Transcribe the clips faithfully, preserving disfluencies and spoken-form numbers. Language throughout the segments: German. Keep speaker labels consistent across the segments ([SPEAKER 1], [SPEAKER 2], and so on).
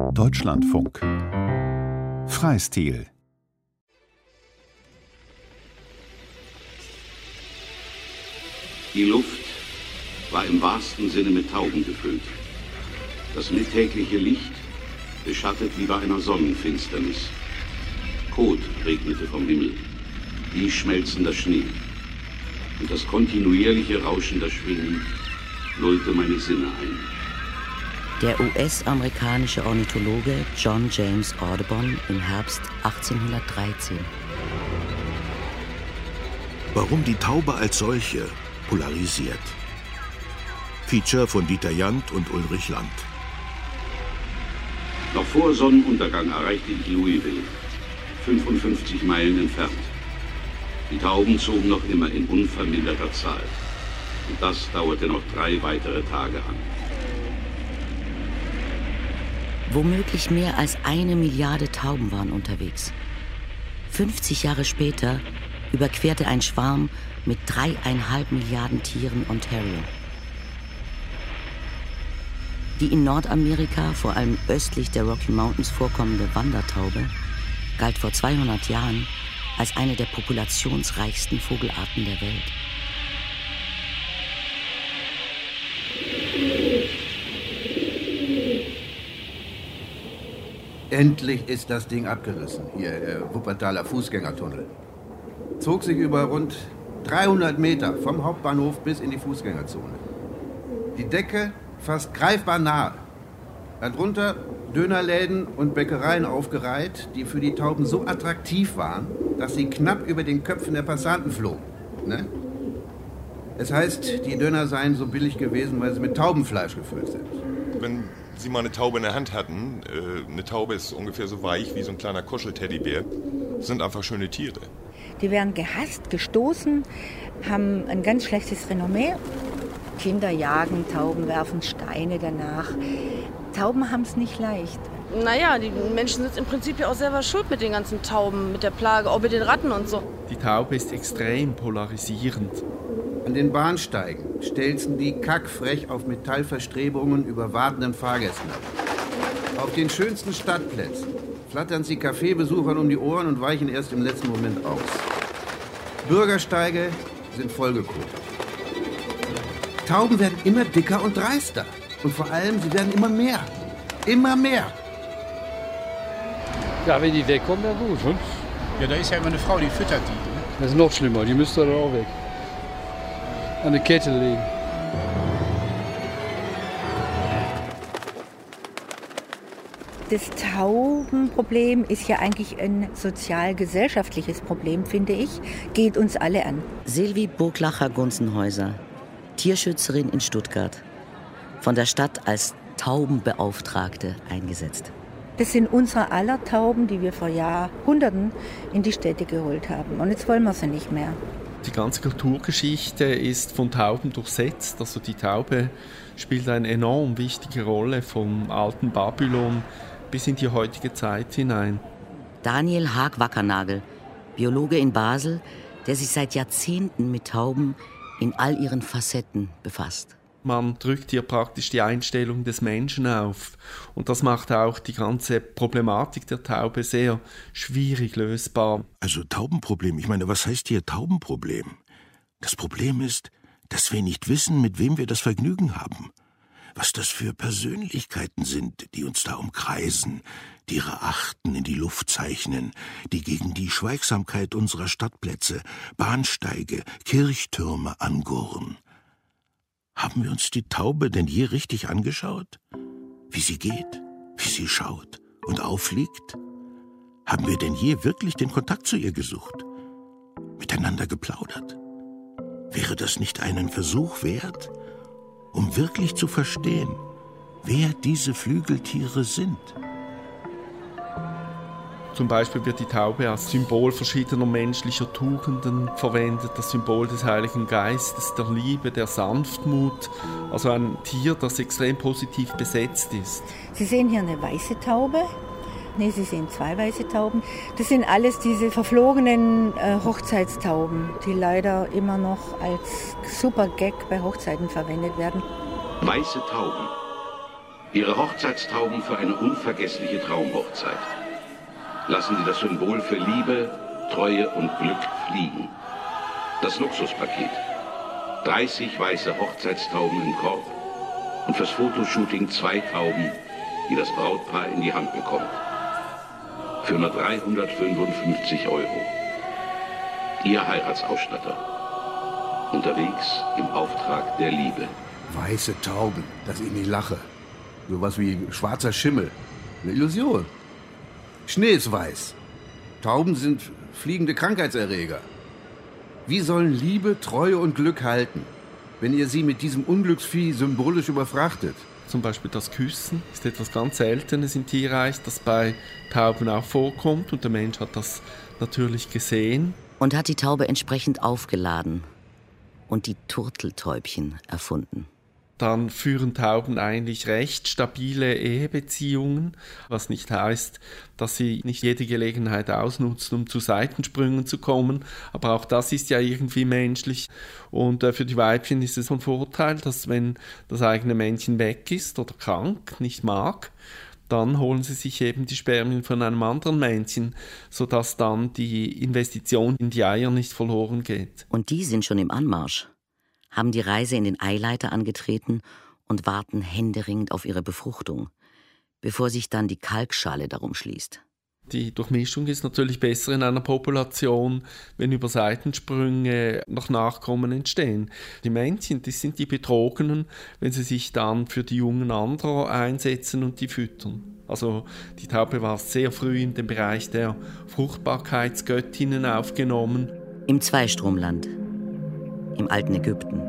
[SPEAKER 1] Deutschlandfunk Freistil.
[SPEAKER 2] Die Luft war im wahrsten Sinne mit Tauben gefüllt. Das mittägliche Licht beschattet wie bei einer Sonnenfinsternis. Kot regnete vom Himmel, wie schmelzender Schnee. Und das kontinuierliche Rauschen der Schwingen lullte meine Sinne ein.
[SPEAKER 3] Der U S-amerikanische Ornithologe John James Audubon im Herbst achtzehnhundertdreizehn.
[SPEAKER 4] Warum die Taube als solche polarisiert. Feature von Dieter Jandt und Ulrich Land.
[SPEAKER 2] Noch vor Sonnenuntergang erreichte ich Louisville, fünfundfünfzig Meilen entfernt. Die Tauben zogen noch immer in unverminderter Zahl. Und das dauerte noch drei weitere Tage an.
[SPEAKER 3] Womöglich mehr als eine Milliarde Tauben waren unterwegs. fünfzig Jahre später überquerte ein Schwarm mit dreieinhalb Milliarden Tieren Ontario. Die in Nordamerika, vor allem östlich der Rocky Mountains vorkommende Wandertaube, galt vor zweihundert Jahren als eine der populationsreichsten Vogelarten der Welt.
[SPEAKER 5] Endlich ist das Ding abgerissen, hier, der Wuppertaler Fußgängertunnel. Zog sich über rund dreihundert Meter vom Hauptbahnhof bis in die Fußgängerzone. Die Decke fast greifbar nahe. Darunter Dönerläden und Bäckereien aufgereiht, die für die Tauben so attraktiv waren, dass sie knapp über den Köpfen der Passanten flogen. Ne? Es heißt, die Döner seien so billig gewesen, weil sie mit Taubenfleisch gefüllt sind.
[SPEAKER 6] Wenn Sie mal eine Taube in der Hand hatten, äh, eine Taube ist ungefähr so weich wie so ein kleiner Kuschelteddybär, sind einfach schöne Tiere.
[SPEAKER 7] Die werden gehasst, gestoßen, haben ein ganz schlechtes Renommee. Kinder jagen Tauben, werfen Steine danach. Tauben haben es nicht leicht.
[SPEAKER 8] Naja, die Menschen sind im Prinzip ja auch selber schuld mit den ganzen Tauben, mit der Plage, auch mit den Ratten und so.
[SPEAKER 9] Die Taube ist extrem polarisierend.
[SPEAKER 5] An den Bahnsteigen stelzen die kackfrech auf Metallverstrebungen über wartenden Fahrgästen ab. Auf den schönsten Stadtplätzen flattern sie Kaffeebesuchern um die Ohren und weichen erst im letzten Moment aus. Bürgersteige sind vollgekotet. Tauben werden immer dicker und dreister. Und vor allem, sie werden immer mehr. Immer mehr.
[SPEAKER 10] Ja, wenn die wegkommen, ja gut. Und?
[SPEAKER 11] Ja, da ist ja immer eine Frau, die füttert die. Ne?
[SPEAKER 10] Das ist noch schlimmer, die müsste dann auch weg. An eine Kette legen.
[SPEAKER 7] Das Taubenproblem ist ja eigentlich ein sozial-gesellschaftliches Problem, finde ich. Geht uns alle an.
[SPEAKER 3] Silvi Burglacher-Gunzenhäuser, Tierschützerin in Stuttgart, von der Stadt als Taubenbeauftragte eingesetzt.
[SPEAKER 7] Das sind unsere aller Tauben, die wir vor Jahrhunderten in die Städte geholt haben. Und jetzt wollen wir sie nicht mehr.
[SPEAKER 9] Die ganze Kulturgeschichte ist von Tauben durchsetzt. Also die Taube spielt eine enorm wichtige Rolle vom alten Babylon bis in die heutige Zeit hinein.
[SPEAKER 3] Daniel Haag-Wackernagel, Biologe in Basel, der sich seit Jahrzehnten mit Tauben in all ihren Facetten befasst.
[SPEAKER 9] Man drückt hier praktisch die Einstellung des Menschen auf. Und das macht auch die ganze Problematik der Taube sehr schwierig lösbar.
[SPEAKER 4] Also Taubenproblem, ich meine, was heißt hier Taubenproblem? Das Problem ist, dass wir nicht wissen, mit wem wir das Vergnügen haben. Was das für Persönlichkeiten sind, die uns da umkreisen, die ihre Achten in die Luft zeichnen, die gegen die Schweigsamkeit unserer Stadtplätze, Bahnsteige, Kirchtürme angurren. Haben wir uns die Taube denn je richtig angeschaut? Wie sie geht, wie sie schaut und auffliegt? Haben wir denn je wirklich den Kontakt zu ihr gesucht? Miteinander geplaudert? Wäre das nicht einen Versuch wert, um wirklich zu verstehen, wer diese Flügeltiere sind?
[SPEAKER 9] Zum Beispiel wird die Taube als Symbol verschiedener menschlicher Tugenden verwendet, das Symbol des Heiligen Geistes, der Liebe, der Sanftmut. Also ein Tier, das extrem positiv besetzt ist.
[SPEAKER 7] Sie sehen hier eine weiße Taube. Nee, Sie sehen zwei weiße Tauben. Das sind alles diese verflogenen äh, Hochzeitstauben, die leider immer noch als super Gag bei Hochzeiten verwendet werden.
[SPEAKER 2] Weiße Tauben. Ihre Hochzeitstauben für eine unvergessliche Traumhochzeit. Lassen Sie das Symbol für Liebe, Treue und Glück fliegen. Das Luxuspaket. dreißig weiße Hochzeitstauben im Korb und fürs Fotoshooting zwei Tauben, die das Brautpaar in die Hand bekommt. Für nur dreihundertfünfundfünfzig Euro. Ihr Heiratsausstatter. Unterwegs im Auftrag der Liebe.
[SPEAKER 5] Weiße Tauben, das ist nicht Lache. Sowas wie schwarzer Schimmel. Eine Illusion. Schnee ist weiß. Tauben sind fliegende Krankheitserreger. Wie sollen Liebe, Treue und Glück halten, wenn ihr sie mit diesem Unglücksvieh symbolisch überfrachtet?
[SPEAKER 9] Zum Beispiel das Küssen ist etwas ganz Seltenes im Tierreich, das bei Tauben auch vorkommt. Und der Mensch hat das natürlich gesehen.
[SPEAKER 3] Und hat die Taube entsprechend aufgeladen und die Turteltäubchen erfunden.
[SPEAKER 9] Dann führen Tauben eigentlich recht stabile Ehebeziehungen, was nicht heißt, dass sie nicht jede Gelegenheit ausnutzen, um zu Seitensprüngen zu kommen. Aber auch das ist ja irgendwie menschlich. Und für die Weibchen ist es von Vorteil, dass wenn das eigene Männchen weg ist oder krank, nicht mag, dann holen sie sich eben die Spermien von einem anderen Männchen, sodass dann die Investition in die Eier nicht verloren geht.
[SPEAKER 3] Und die sind schon im Anmarsch, haben die Reise in den Eileiter angetreten und warten händeringend auf ihre Befruchtung, bevor sich dann die Kalkschale darum schließt.
[SPEAKER 9] Die Durchmischung ist natürlich besser in einer Population, wenn über Seitensprünge noch Nachkommen entstehen. Die Männchen, das sind die Betrogenen, wenn sie sich dann für die Jungen anderer einsetzen und die füttern. Also die Taube war sehr früh in den Bereich der Fruchtbarkeitsgöttinnen aufgenommen.
[SPEAKER 3] Im Zweistromland, im alten Ägypten,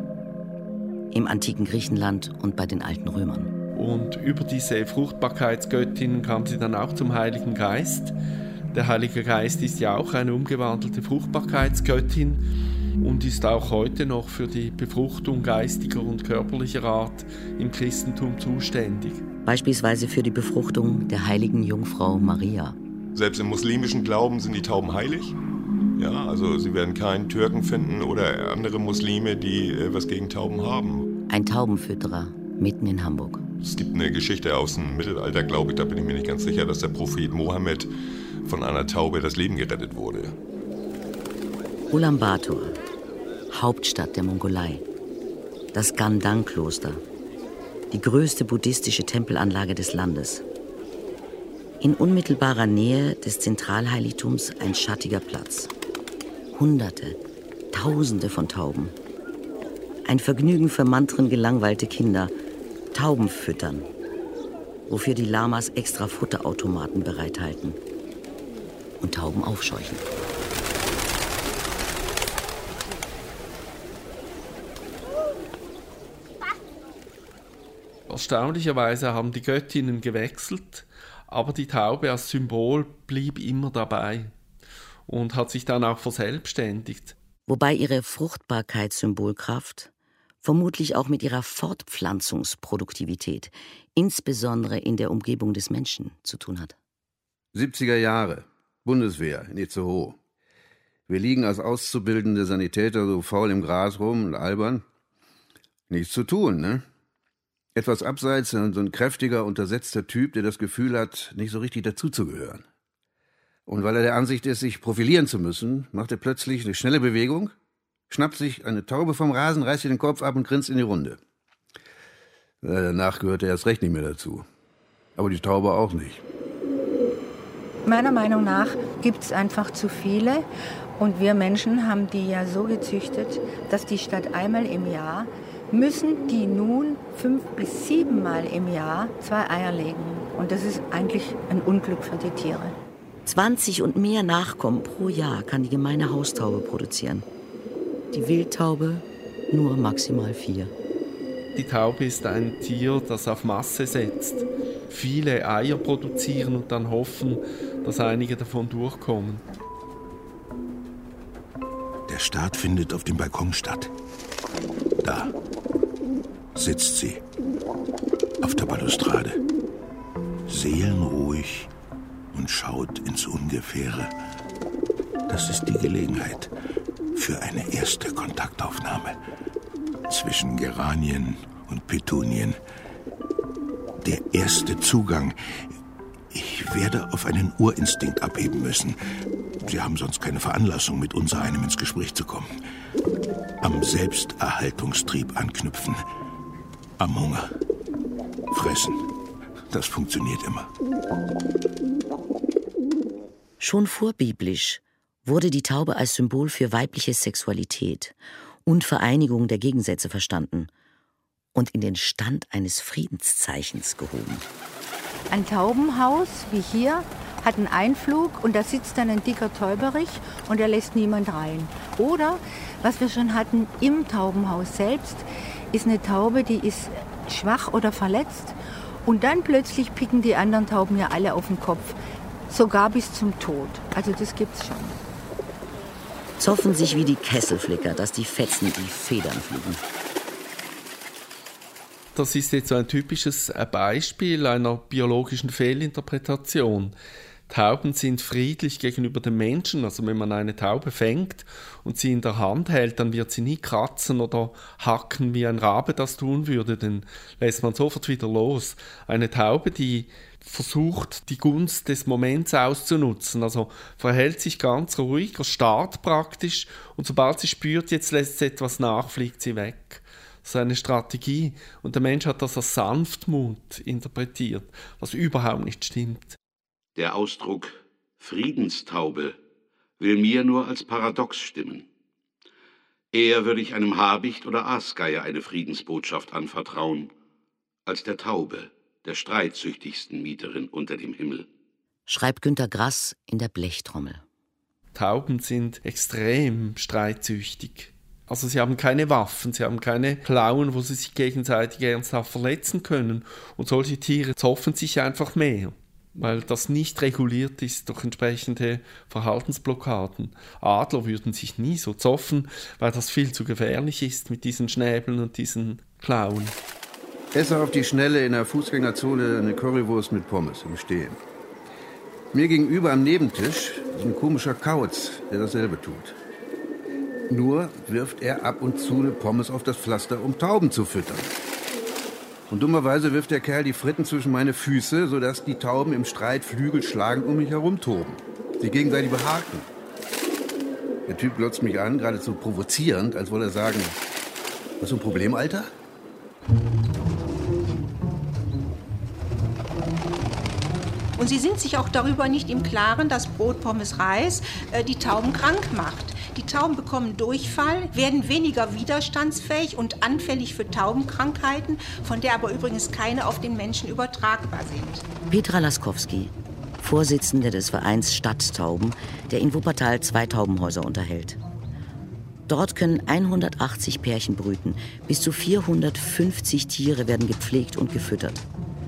[SPEAKER 3] im antiken Griechenland und bei den alten Römern.
[SPEAKER 9] Und über diese Fruchtbarkeitsgöttin kam sie dann auch zum Heiligen Geist. Der Heilige Geist ist ja auch eine umgewandelte Fruchtbarkeitsgöttin und ist auch heute noch für die Befruchtung geistiger und körperlicher Art im Christentum zuständig.
[SPEAKER 3] Beispielsweise für die Befruchtung der heiligen Jungfrau Maria.
[SPEAKER 6] Selbst im muslimischen Glauben sind die Tauben heilig. Ja, also Sie werden keinen Türken finden oder andere Muslime, die äh, was gegen Tauben haben.
[SPEAKER 3] Ein Taubenfütterer mitten in Hamburg.
[SPEAKER 6] Es gibt eine Geschichte aus dem Mittelalter, glaube ich, da bin ich mir nicht ganz sicher, dass der Prophet Mohammed von einer Taube das Leben gerettet wurde.
[SPEAKER 3] Ulaanbaatar, Hauptstadt der Mongolei. Das Gandang-Kloster, die größte buddhistische Tempelanlage des Landes. In unmittelbarer Nähe des Zentralheiligtums ein schattiger Platz. Hunderte, Tausende von Tauben. Ein Vergnügen für mantrengelangweilte Kinder. Tauben füttern, wofür die Lamas extra Futterautomaten bereithalten und Tauben aufscheuchen.
[SPEAKER 9] Erstaunlicherweise haben die Göttinnen gewechselt, aber die Taube als Symbol blieb immer dabei und hat sich dann auch verselbstständigt.
[SPEAKER 3] Wobei ihre Fruchtbarkeitssymbolkraft vermutlich auch mit ihrer Fortpflanzungsproduktivität, insbesondere in der Umgebung des Menschen, zu tun hat.
[SPEAKER 5] siebziger Jahre, Bundeswehr in Itzehoe. Wir liegen als auszubildende Sanitäter so faul im Gras rum und albern. Nichts zu tun, ne? Etwas abseits, so ein kräftiger, untersetzter Typ, der das Gefühl hat, nicht so richtig dazuzugehören. Und weil er der Ansicht ist, sich profilieren zu müssen, macht er plötzlich eine schnelle Bewegung, schnappt sich eine Taube vom Rasen, reißt ihr den Kopf ab und grinst in die Runde. Danach gehört er erst recht nicht mehr dazu. Aber die Taube auch nicht.
[SPEAKER 7] Meiner Meinung nach gibt es einfach zu viele. Und wir Menschen haben die ja so gezüchtet, dass die statt einmal im Jahr, müssen die nun fünf bis siebenmal im Jahr zwei Eier legen. Und das ist eigentlich ein Unglück für die Tiere.
[SPEAKER 3] zwanzig und mehr Nachkommen pro Jahr kann die gemeine Haustaube produzieren. Die Wildtaube nur maximal vier.
[SPEAKER 9] Die Taube ist ein Tier, das auf Masse setzt. Viele Eier produzieren und dann hoffen, dass einige davon durchkommen.
[SPEAKER 4] Der Start findet auf dem Balkon statt. Da sitzt sie, auf der Balustrade, seelenruhig und schaut ins Ungefähre. Das ist die Gelegenheit für eine erste Kontaktaufnahme zwischen Geranien und Petunien. Der erste Zugang. Ich werde auf einen Urinstinkt abheben müssen. Sie haben sonst keine Veranlassung, mit unsereinem ins Gespräch zu kommen. Am Selbsterhaltungstrieb anknüpfen. Am Hunger. Fressen. Das funktioniert immer.
[SPEAKER 3] Schon vorbiblisch wurde die Taube als Symbol für weibliche Sexualität und Vereinigung der Gegensätze verstanden und in den Stand eines Friedenszeichens gehoben.
[SPEAKER 7] Ein Taubenhaus wie hier hat einen Einflug und da sitzt dann ein dicker Täuberich und er lässt niemand rein. Oder, was wir schon hatten, im Taubenhaus selbst ist eine Taube, die ist schwach oder verletzt und dann plötzlich picken die anderen Tauben ja alle auf den Kopf, sogar bis zum Tod. Also das gibt's schon.
[SPEAKER 3] Zoffen sich wie die Kesselflicker, dass die Fetzen in die Federn fliegen.
[SPEAKER 9] Das ist jetzt so ein typisches Beispiel einer biologischen Fehlinterpretation. Tauben sind friedlich gegenüber den Menschen. Also wenn man eine Taube fängt und sie in der Hand hält, dann wird sie nie kratzen oder hacken, wie ein Rabe das tun würde. Den lässt man sofort wieder los. Eine Taube, die versucht, die Gunst des Moments auszunutzen. Also verhält sich ganz ruhig, starrt praktisch und sobald sie spürt, jetzt lässt sie etwas nach, fliegt sie weg. Das ist eine Strategie und der Mensch hat das als Sanftmut interpretiert, was überhaupt nicht stimmt.
[SPEAKER 2] Der Ausdruck Friedenstaube will mir nur als Paradox stimmen. Eher würde ich einem Habicht oder Aasgeier eine Friedensbotschaft anvertrauen, als der Taube, der streitsüchtigsten Mieterin unter dem Himmel.
[SPEAKER 3] Schreibt Günter Grass in der Blechtrommel.
[SPEAKER 9] Tauben sind extrem streitsüchtig. Also sie haben keine Waffen, sie haben keine Klauen, wo sie sich gegenseitig ernsthaft verletzen können. Und solche Tiere zoffen sich einfach mehr, weil das nicht reguliert ist durch entsprechende Verhaltensblockaden. Adler würden sich nie so zoffen, weil das viel zu gefährlich ist mit diesen Schnäbeln und diesen Klauen.
[SPEAKER 5] Esse auf die Schnelle in der Fußgängerzone eine Currywurst mit Pommes im Stehen. Mir gegenüber am Nebentisch ist ein komischer Kauz, der dasselbe tut. Nur wirft er ab und zu eine Pommes auf das Pflaster, um Tauben zu füttern. Und dummerweise wirft der Kerl die Fritten zwischen meine Füße, sodass die Tauben im Streit Flügel schlagend um mich herumtoben, sich gegenseitig behaken. Der Typ glotzt mich an, geradezu provozierend, als wolle er sagen, hast du ein Problem, Alter?
[SPEAKER 12] Und sie sind sich auch darüber nicht im Klaren, dass Brot, Pommes, Reis äh, die Tauben krank macht. Die Tauben bekommen Durchfall, werden weniger widerstandsfähig und anfällig für Taubenkrankheiten, von der aber übrigens keine auf den Menschen übertragbar sind.
[SPEAKER 3] Petra Laskowski, Vorsitzende des Vereins Stadttauben, der in Wuppertal zwei Taubenhäuser unterhält. Dort können hundertachtzig Pärchen brüten, bis zu vierhundertfünfzig Tiere werden gepflegt und gefüttert.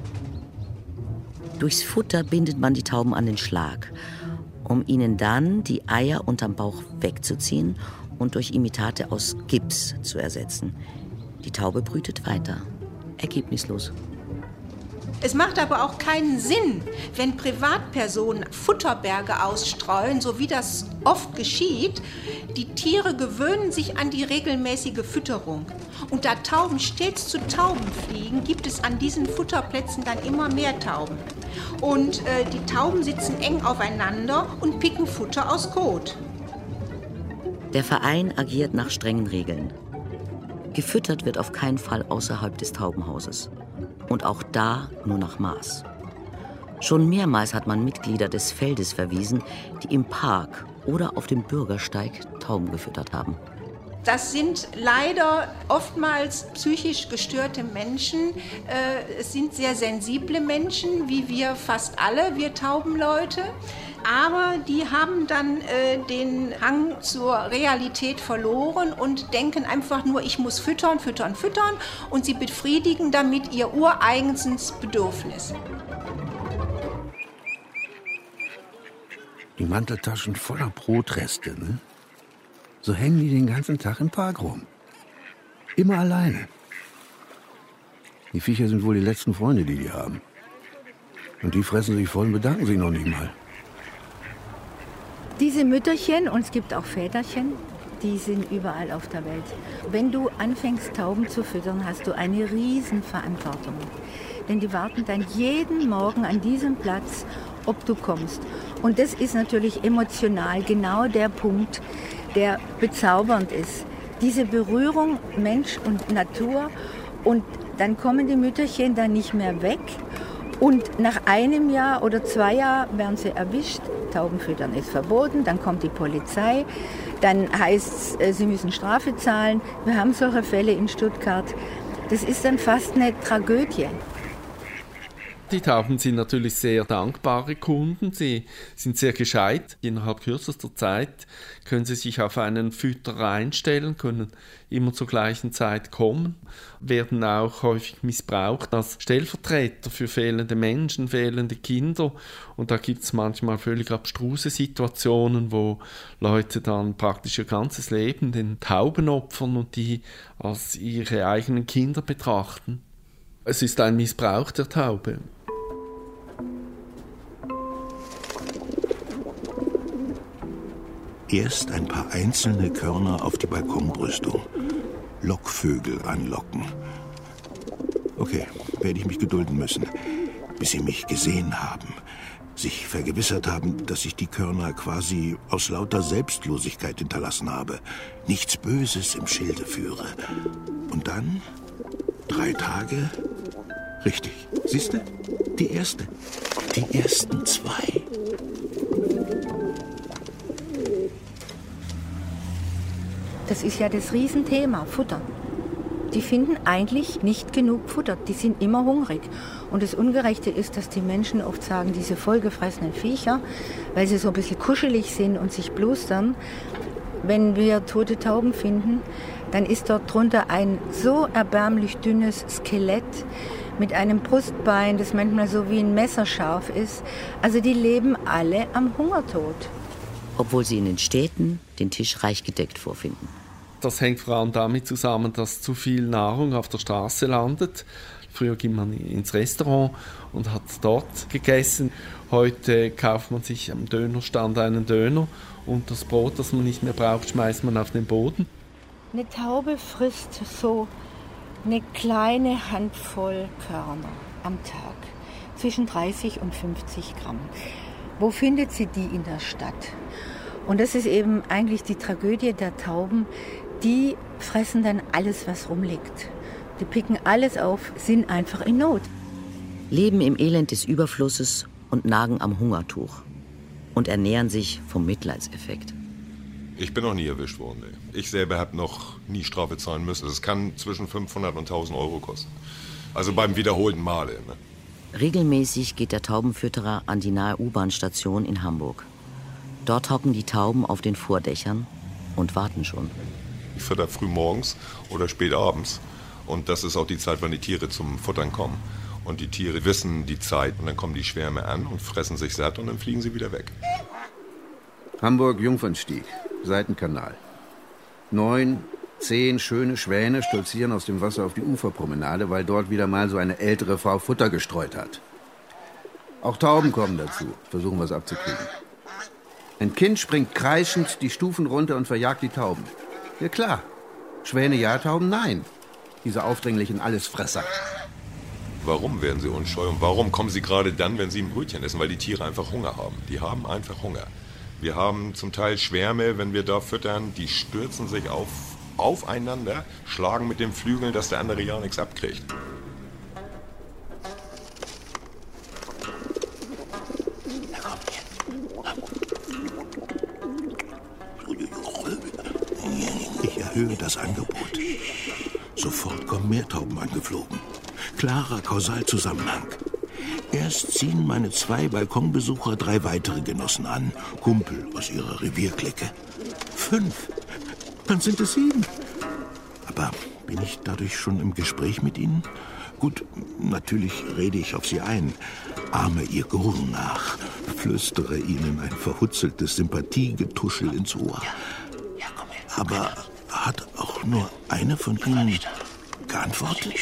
[SPEAKER 3] Durchs Futter bindet man die Tauben an den Schlag, um ihnen dann die Eier unterm Bauch wegzuziehen und durch Imitate aus Gips zu ersetzen. Die Taube brütet weiter, ergebnislos.
[SPEAKER 12] Es macht aber auch keinen Sinn, wenn Privatpersonen Futterberge ausstreuen, so wie das oft geschieht. Die Tiere gewöhnen sich an die regelmäßige Fütterung. Und da Tauben stets zu Tauben fliegen, gibt es an diesen Futterplätzen dann immer mehr Tauben. Und äh, die Tauben sitzen eng aufeinander und picken Futter aus Kot.
[SPEAKER 3] Der Verein agiert nach strengen Regeln. Gefüttert wird auf keinen Fall außerhalb des Taubenhauses. Und auch da nur nach Maß. Schon mehrmals hat man Mitglieder des Feldes verwiesen, die im Park oder auf dem Bürgersteig Tauben gefüttert haben.
[SPEAKER 12] Das sind leider oftmals psychisch gestörte Menschen. Es sind sehr sensible Menschen, wie wir fast alle, wir Taubenleute. Aber die haben dann äh, den Hang zur Realität verloren und denken einfach nur, ich muss füttern, füttern, füttern. Und sie befriedigen damit ihr ureigenstes Bedürfnis.
[SPEAKER 5] Die Manteltaschen voller Brotreste, ne? So hängen die den ganzen Tag im Park rum. Immer alleine. Die Viecher sind wohl die letzten Freunde, die die haben. Und die fressen sich voll und bedanken sich noch nicht mal.
[SPEAKER 7] Diese Mütterchen, und es gibt auch Väterchen, die sind überall auf der Welt. Wenn du anfängst, Tauben zu füttern, hast du eine Riesenverantwortung. denn die warten dann jeden Morgen an diesem Platz, ob du kommst. Und das ist natürlich emotional genau der Punkt, der bezaubernd ist. Diese Berührung Mensch und Natur, und dann kommen die Mütterchen dann nicht mehr weg. Und nach einem Jahr oder zwei Jahren werden sie erwischt. Taubenfüttern ist verboten, dann kommt die Polizei, dann heißt es, sie müssen Strafe zahlen. Wir haben solche Fälle in Stuttgart. Das ist dann fast eine Tragödie.
[SPEAKER 9] Die Tauben sind natürlich sehr dankbare Kunden. Sie sind sehr gescheit. Innerhalb kürzester Zeit können sie sich auf einen Fütterer einstellen, können immer zur gleichen Zeit kommen, werden auch häufig missbraucht als Stellvertreter für fehlende Menschen, fehlende Kinder. Und da gibt es manchmal völlig abstruse Situationen, wo Leute dann praktisch ihr ganzes Leben den Tauben opfern und die als ihre eigenen Kinder betrachten. Es ist ein Missbrauch der Taube.
[SPEAKER 4] Erst ein paar einzelne Körner auf die Balkonbrüstung. Lockvögel anlocken. Okay, werde ich mich gedulden müssen, bis sie mich gesehen haben. Sich vergewissert haben, dass ich die Körner quasi aus lauter Selbstlosigkeit hinterlassen habe. Nichts Böses im Schilde führe. Und dann, drei Tage, richtig, siehste, die erste, die ersten zwei.
[SPEAKER 7] Das ist ja das Riesenthema, Futter. Die finden eigentlich nicht genug Futter, die sind immer hungrig. Und das Ungerechte ist, dass die Menschen oft sagen, diese vollgefressenen Viecher, weil sie so ein bisschen kuschelig sind und sich blustern, wenn wir tote Tauben finden, dann ist dort drunter ein so erbärmlich dünnes Skelett mit einem Brustbein, das manchmal so wie ein Messer scharf ist. Also die leben alle am Hungertod.
[SPEAKER 3] Obwohl sie in den Städten den Tisch reich gedeckt vorfinden.
[SPEAKER 9] Das hängt vor allem damit zusammen, dass zu viel Nahrung auf der Straße landet. Früher ging man ins Restaurant und hat dort gegessen. Heute kauft man sich am Dönerstand einen Döner und das Brot, das man nicht mehr braucht, schmeißt man auf den Boden.
[SPEAKER 7] Eine Taube frisst so eine kleine Handvoll Körner am Tag, zwischen dreißig und fünfzig Gramm. Wo findet sie die in der Stadt? Und das ist eben eigentlich die Tragödie der Tauben. Die fressen dann alles, was rumliegt. Die picken alles auf, sind einfach in Not.
[SPEAKER 3] Leben im Elend des Überflusses und nagen am Hungertuch. Und ernähren sich vom Mitleidseffekt.
[SPEAKER 6] Ich bin noch nie erwischt worden. Ey. Ich selber habe noch nie Strafe zahlen müssen. Das kann zwischen fünfhundert und tausend Euro kosten. Also beim wiederholten Male. Ne?
[SPEAKER 3] Regelmäßig geht der Taubenfütterer an die nahe U-Bahn-Station in Hamburg. Dort hocken die Tauben auf den Vordächern und warten schon.
[SPEAKER 6] Ich fütter früh morgens oder spät abends. Und das ist auch die Zeit, wann die Tiere zum Futtern kommen. Und die Tiere wissen die Zeit. Und dann kommen die Schwärme an und fressen sich satt und dann fliegen sie wieder weg.
[SPEAKER 5] Hamburg-Jungfernstieg, Seitenkanal. Neun, zehn schöne Schwäne stolzieren aus dem Wasser auf die Uferpromenade, weil dort wieder mal so eine ältere Frau Futter gestreut hat. Auch Tauben kommen dazu, versuchen was abzukriegen. Ein Kind springt kreischend die Stufen runter und verjagt die Tauben. Ja klar, Schwäne ja, Tauben nein. Diese aufdringlichen Allesfresser.
[SPEAKER 6] Warum werden sie unscheu und warum kommen sie gerade dann, wenn sie ein Brötchen essen? Weil die Tiere einfach Hunger haben. Die haben einfach Hunger. Wir haben zum Teil Schwärme, wenn wir da füttern, die stürzen sich auf, aufeinander, schlagen mit den Flügeln, dass der andere ja nichts abkriegt.
[SPEAKER 4] Ich erhöhe das Angebot. Sofort kommen mehr Tauben angeflogen. Klarer Kausalzusammenhang. Erst ziehen meine zwei Balkonbesucher drei weitere Genossen an, Kumpel aus ihrer Revierklicke. Fünf. Dann sind es sieben. Aber bin ich dadurch schon im Gespräch mit ihnen? Gut, natürlich rede ich auf sie ein, ahme ihr Gurren nach, flüstere ihnen ein verhutzeltes Sympathiegetuschel ins Ohr. Aber hat auch nur eine von ihnen geantwortet?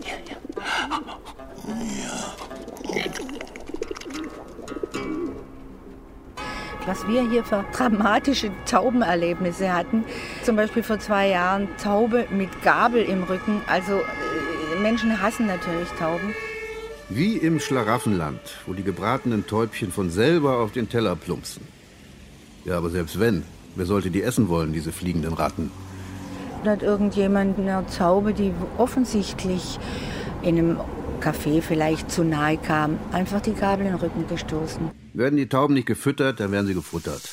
[SPEAKER 7] Was wir hier für dramatische Taubenerlebnisse hatten, zum Beispiel vor zwei Jahren Taube mit Gabel im Rücken. Also Menschen hassen natürlich Tauben.
[SPEAKER 5] Wie im Schlaraffenland, wo die gebratenen Täubchen von selber auf den Teller plumpsen. Ja, aber selbst wenn, wer sollte die essen wollen, diese fliegenden Ratten?
[SPEAKER 7] Da hat irgendjemand eine Taube, die offensichtlich in einem Café vielleicht zu nahe kam, einfach die Gabel in den Rücken gestoßen.
[SPEAKER 5] Werden die Tauben nicht gefüttert, dann werden sie gefuttert.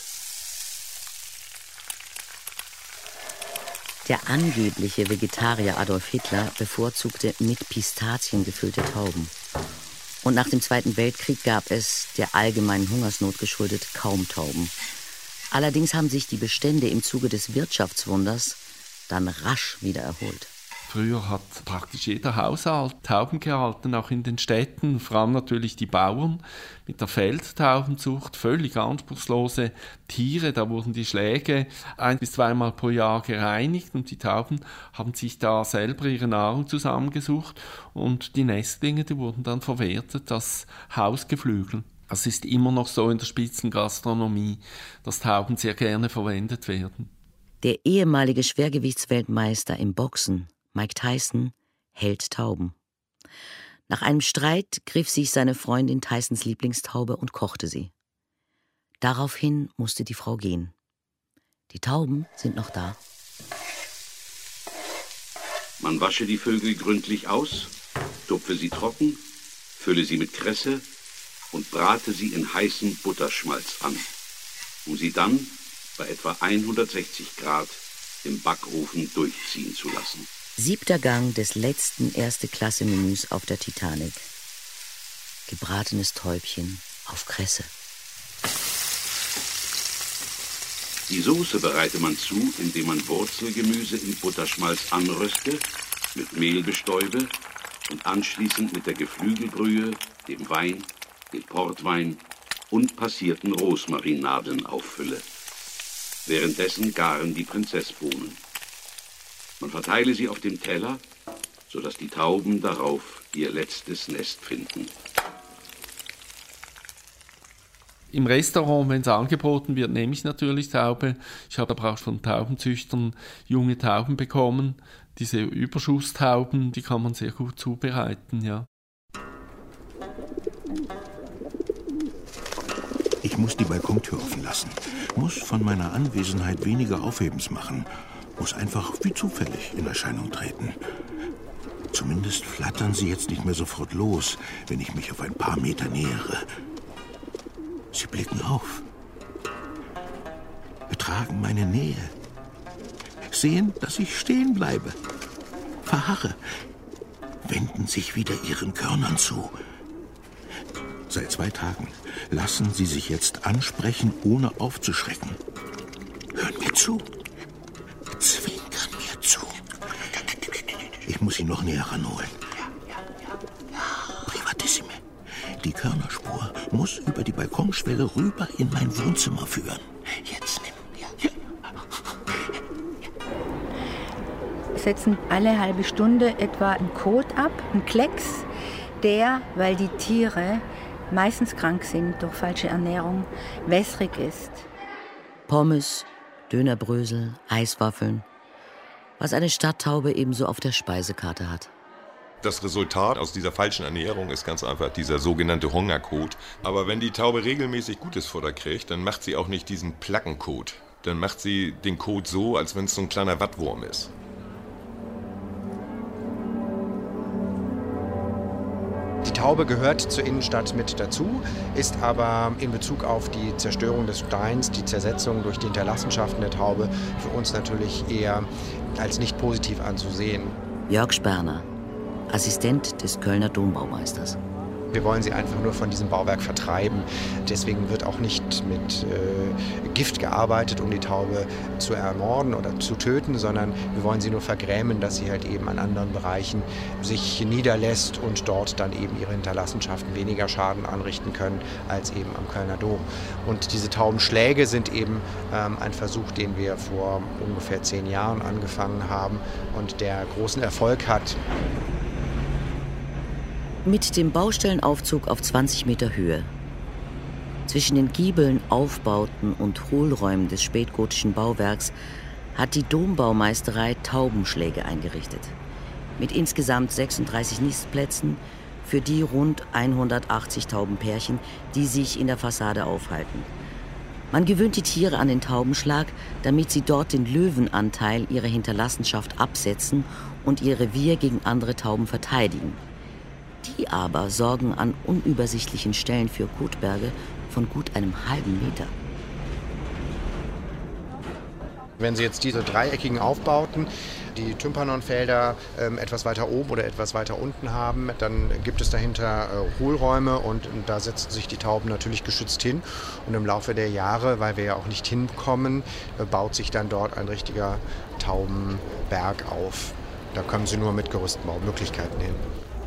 [SPEAKER 3] Der angebliche Vegetarier Adolf Hitler bevorzugte mit Pistazien gefüllte Tauben. Und nach dem Zweiten Weltkrieg gab es, der allgemeinen Hungersnot geschuldet, kaum Tauben. Allerdings haben sich die Bestände im Zuge des Wirtschaftswunders dann rasch wieder erholt.
[SPEAKER 9] Früher hat praktisch jeder Haushalt Tauben gehalten, auch in den Städten, vor allem natürlich die Bauern mit der Feldtaubenzucht, völlig anspruchslose Tiere. Da wurden die Schläge ein- bis zweimal pro Jahr gereinigt und die Tauben haben sich da selber ihre Nahrung zusammengesucht und die Nestlinge, die wurden dann verwertet als Hausgeflügel. Es ist immer noch so in der Spitzengastronomie, dass Tauben sehr gerne verwendet werden.
[SPEAKER 3] Der ehemalige Schwergewichtsweltmeister im Boxen, Mike Tyson, hält Tauben. Nach einem Streit griff sich seine Freundin Tysons Lieblingstaube und kochte sie. Daraufhin musste die Frau gehen. Die Tauben sind noch da.
[SPEAKER 2] Man wasche die Vögel gründlich aus, tupfe sie trocken, fülle sie mit Kresse und brate sie in heißem Butterschmalz an, um sie dann bei etwa hundertsechzig Grad im Backofen durchziehen zu lassen.
[SPEAKER 3] Siebter Gang des letzten Erste-Klasse-Menüs auf der Titanic. Gebratenes Täubchen auf Kresse.
[SPEAKER 2] Die Soße bereite man zu, indem man Wurzelgemüse in Butterschmalz anröste, mit Mehl bestäube und anschließend mit der Geflügelbrühe, dem Wein, dem Portwein und passierten Rosmarinnadeln auffülle. Währenddessen garen die Prinzessbohnen. Man verteile sie auf dem Teller, sodass die Tauben darauf ihr letztes Nest finden.
[SPEAKER 9] Im Restaurant, wenn es angeboten wird, nehme ich natürlich Taube. Ich habe aber auch von Taubenzüchtern junge Tauben bekommen. Diese Überschusstauben, die kann man sehr gut zubereiten, ja.
[SPEAKER 4] Ich muss die Balkontür offen lassen, muss von meiner Anwesenheit weniger Aufhebens machen, muss einfach wie zufällig in Erscheinung treten. Zumindest flattern sie jetzt nicht mehr sofort los, wenn ich mich auf ein paar Meter nähere. Sie blicken auf, betragen meine Nähe, sehen, dass ich stehen bleibe, verharre, wenden sich wieder ihren Körnern zu. Seit zwei Tagen lassen sie sich jetzt ansprechen, ohne aufzuschrecken. Hören mir zu, zwinkern mir zu. Ich muss sie noch näher ranholen. Privatissime. Die Körnerspur muss über die Balkonschwelle rüber in mein Wohnzimmer führen. Jetzt nimm mir.
[SPEAKER 7] Setzen alle halbe Stunde etwa einen Kot ab, einen Klecks, der, weil die Tiere meistens krank sind durch falsche Ernährung, wässrig ist.
[SPEAKER 3] Pommes, Dönerbrösel, Eiswaffeln, was eine Stadttaube ebenso auf der Speisekarte hat.
[SPEAKER 6] Das Resultat aus dieser falschen Ernährung ist ganz einfach dieser sogenannte Hungerkot. Aber wenn die Taube regelmäßig gutes Futter kriegt, dann macht sie auch nicht diesen Plackenkot. Dann macht sie den Kot so, als wenn es so ein kleiner Wattwurm ist.
[SPEAKER 13] Die Taube gehört zur Innenstadt mit dazu, ist aber in Bezug auf die Zerstörung des Steins, die Zersetzung durch die Hinterlassenschaften der Taube für uns natürlich eher als nicht positiv anzusehen.
[SPEAKER 3] Jörg Sperner, Assistent des Kölner Dombaumeisters.
[SPEAKER 13] Wir wollen sie einfach nur von diesem Bauwerk vertreiben. Deswegen wird auch nicht mit äh, Gift gearbeitet, um die Taube zu ermorden oder zu töten, sondern wir wollen sie nur vergrämen, dass sie halt eben an anderen Bereichen sich niederlässt und dort dann eben ihre Hinterlassenschaften weniger Schaden anrichten können als eben am Kölner Dom. Und diese Taubenschläge sind eben ähm, ein Versuch, den wir vor ungefähr zehn Jahren angefangen haben und der großen Erfolg hat.
[SPEAKER 3] Mit dem Baustellenaufzug auf zwanzig Meter Höhe. Zwischen den Giebeln, Aufbauten und Hohlräumen des spätgotischen Bauwerks hat die Dombaumeisterei Taubenschläge eingerichtet. Mit insgesamt sechsunddreißig Nistplätzen, für die rund hundertachtzig Taubenpärchen, die sich in der Fassade aufhalten. Man gewöhnt die Tiere an den Taubenschlag, damit sie dort den Löwenanteil ihrer Hinterlassenschaft absetzen und ihr Revier gegen andere Tauben verteidigen. Die aber sorgen an unübersichtlichen Stellen für Kotberge von gut einem halben Meter.
[SPEAKER 13] Wenn Sie jetzt diese dreieckigen Aufbauten, die Tympanonfelder ähm, etwas weiter oben oder etwas weiter unten haben, dann gibt es dahinter äh, Hohlräume und, und da setzen sich die Tauben natürlich geschützt hin. Und im Laufe der Jahre, weil wir ja auch nicht hinkommen, äh, baut sich dann dort ein richtiger Taubenberg auf. Da kommen Sie nur mit Gerüstbaumöglichkeiten hin.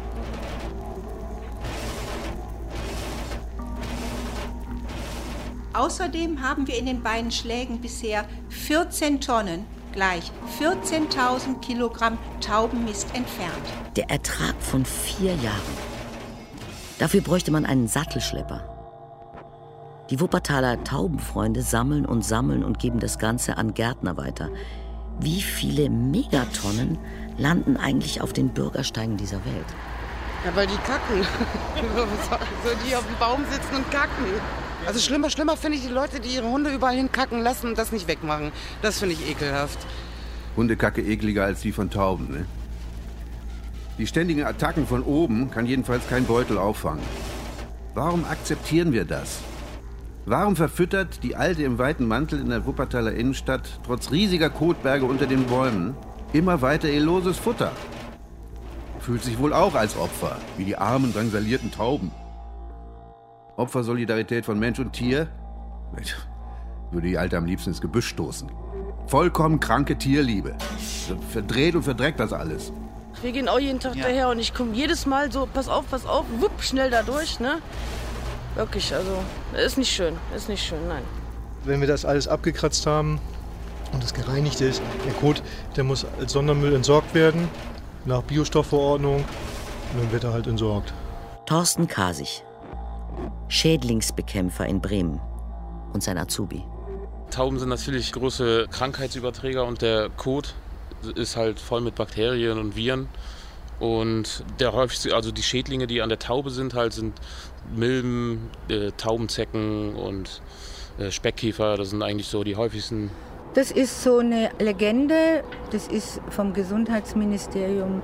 [SPEAKER 12] Außerdem haben wir in den beiden Schlägen bisher vierzehn Tonnen, gleich vierzehntausend Kilogramm Taubenmist entfernt.
[SPEAKER 3] Der Ertrag von vier Jahren. Dafür bräuchte man einen Sattelschlepper. Die Wuppertaler Taubenfreunde sammeln und sammeln und geben das Ganze an Gärtner weiter. Wie viele Megatonnen landen eigentlich auf den Bürgersteigen dieser Welt?
[SPEAKER 14] Ja, weil die kacken. So, die auf dem Baum sitzen und kacken. Also schlimmer, schlimmer finde ich die Leute, die ihre Hunde überall hinkacken lassen und das nicht wegmachen. Das finde ich ekelhaft.
[SPEAKER 5] Hundekacke ekliger als die von Tauben, ne? Die ständigen Attacken von oben kann jedenfalls kein Beutel auffangen. Warum akzeptieren wir das? Warum verfüttert die Alte im weiten Mantel in der Wuppertaler Innenstadt trotz riesiger Kotberge unter den Bäumen immer weiter ihr loses Futter? Fühlt sich wohl auch als Opfer, wie die armen, drangsalierten Tauben. Opfersolidarität von Mensch und Tier? Würde die Alte am liebsten ins Gebüsch stoßen. Vollkommen kranke Tierliebe. Verdreht und verdreckt das alles.
[SPEAKER 8] Wir gehen auch jeden Tag ja. daher und ich komme jedes Mal so, pass auf, pass auf, wupp, schnell da durch, ne? Wirklich, also, ist nicht schön, ist nicht schön, nein.
[SPEAKER 15] Wenn wir das alles abgekratzt haben und es gereinigt ist, der Kot, der muss als Sondermüll entsorgt werden, nach Biostoffverordnung, und dann wird er halt entsorgt.
[SPEAKER 3] Thorsten Kasich, Schädlingsbekämpfer in Bremen und sein Azubi.
[SPEAKER 16] Tauben sind natürlich große Krankheitsüberträger und der Kot ist halt voll mit Bakterien und Viren. Und der häufigste, also die Schädlinge, die an der Taube sind, halt sind Milben, äh, Taubenzecken und äh, Speckkäfer. Das sind eigentlich so die häufigsten.
[SPEAKER 7] Das ist so eine Legende. Das ist vom Gesundheitsministerium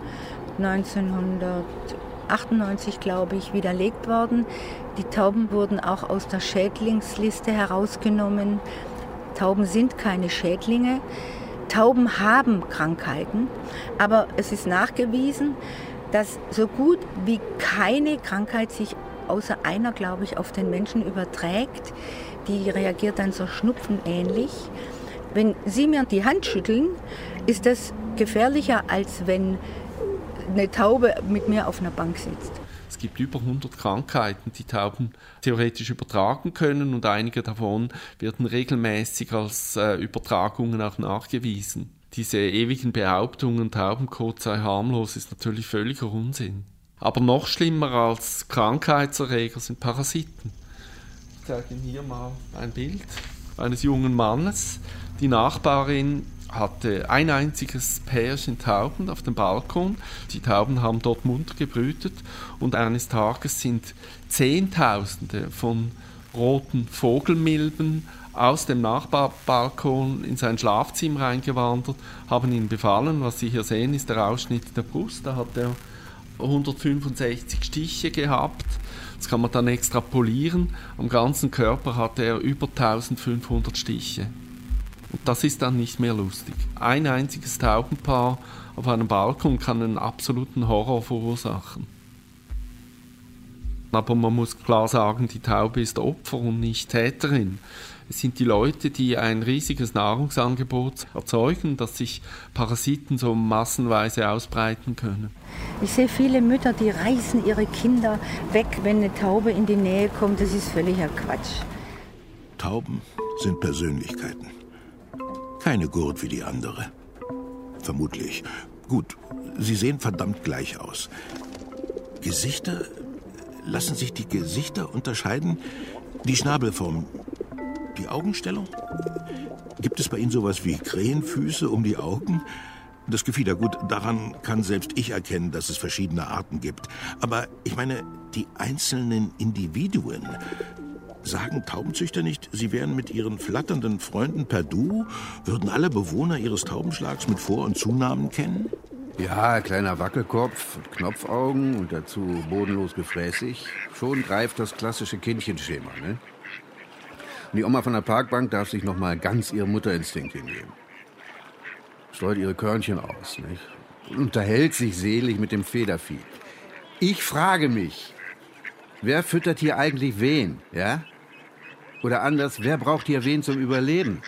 [SPEAKER 7] neunzehnhundertachtundneunzig, glaube ich, widerlegt worden. Die Tauben wurden auch aus der Schädlingsliste herausgenommen. Tauben sind keine Schädlinge. Tauben haben Krankheiten, aber es ist nachgewiesen, dass so gut wie keine Krankheit sich außer einer, glaube ich, auf den Menschen überträgt. Die reagiert dann so schnupfenähnlich. Wenn Sie mir die Hand schütteln, ist das gefährlicher, als wenn eine Taube mit mir auf einer Bank sitzt.
[SPEAKER 9] Es gibt über hundert Krankheiten, die Tauben theoretisch übertragen können und einige davon werden regelmäßig als äh, Übertragungen auch nachgewiesen. Diese ewigen Behauptungen, Taubenkot sei harmlos, ist natürlich völliger Unsinn. Aber noch schlimmer als Krankheitserreger sind Parasiten. Ich zeige Ihnen hier mal ein Bild eines jungen Mannes. Die Nachbarin hatte ein einziges Pärchen Tauben auf dem Balkon. Die Tauben haben dort munter gebrütet und eines Tages sind Zehntausende von roten Vogelmilben aus dem Nachbarbalkon in sein Schlafzimmer reingewandert, haben ihn befallen. Was Sie hier sehen, ist der Ausschnitt der Brust. Da hat er hundertfünfundsechzig Stiche gehabt. Das kann man dann extrapolieren. Am ganzen Körper hatte er über eintausendfünfhundert Stiche. Und das ist dann nicht mehr lustig. Ein einziges Taubenpaar auf einem Balkon kann einen absoluten Horror verursachen. Aber man muss klar sagen, die Taube ist Opfer und nicht Täterin. Es sind die Leute, die ein riesiges Nahrungsangebot erzeugen, dass sich Parasiten so massenweise ausbreiten können.
[SPEAKER 7] Ich sehe viele Mütter, die reißen ihre Kinder weg, wenn eine Taube in die Nähe kommt. Das ist völliger Quatsch.
[SPEAKER 4] Tauben sind Persönlichkeiten. Keine Gurt wie die andere. Vermutlich. Gut, sie sehen verdammt gleich aus. Gesichter? Lassen sich die Gesichter unterscheiden? Die Schnabelform? Die Augenstellung? Gibt es bei Ihnen sowas wie Krähenfüße um die Augen? Das Gefieder, gut, daran kann selbst ich erkennen, dass es verschiedene Arten gibt. Aber ich meine, die einzelnen Individuen. Sagen Taubenzüchter nicht, sie wären mit ihren flatternden Freunden per Du, würden alle Bewohner ihres Taubenschlags mit Vor- und Zunamen kennen?
[SPEAKER 5] Ja, kleiner Wackelkopf, Knopfaugen und dazu bodenlos gefräßig. Schon greift das klassische Kindchenschema, ne? Und die Oma von der Parkbank darf sich noch mal ganz ihrem Mutterinstinkt hingeben. Streut ihre Körnchen aus, nicht? Und unterhält sich selig mit dem Federvieh. Ich frage mich, wer füttert hier eigentlich wen, ja? Oder anders, wer braucht hier wen zum Überleben?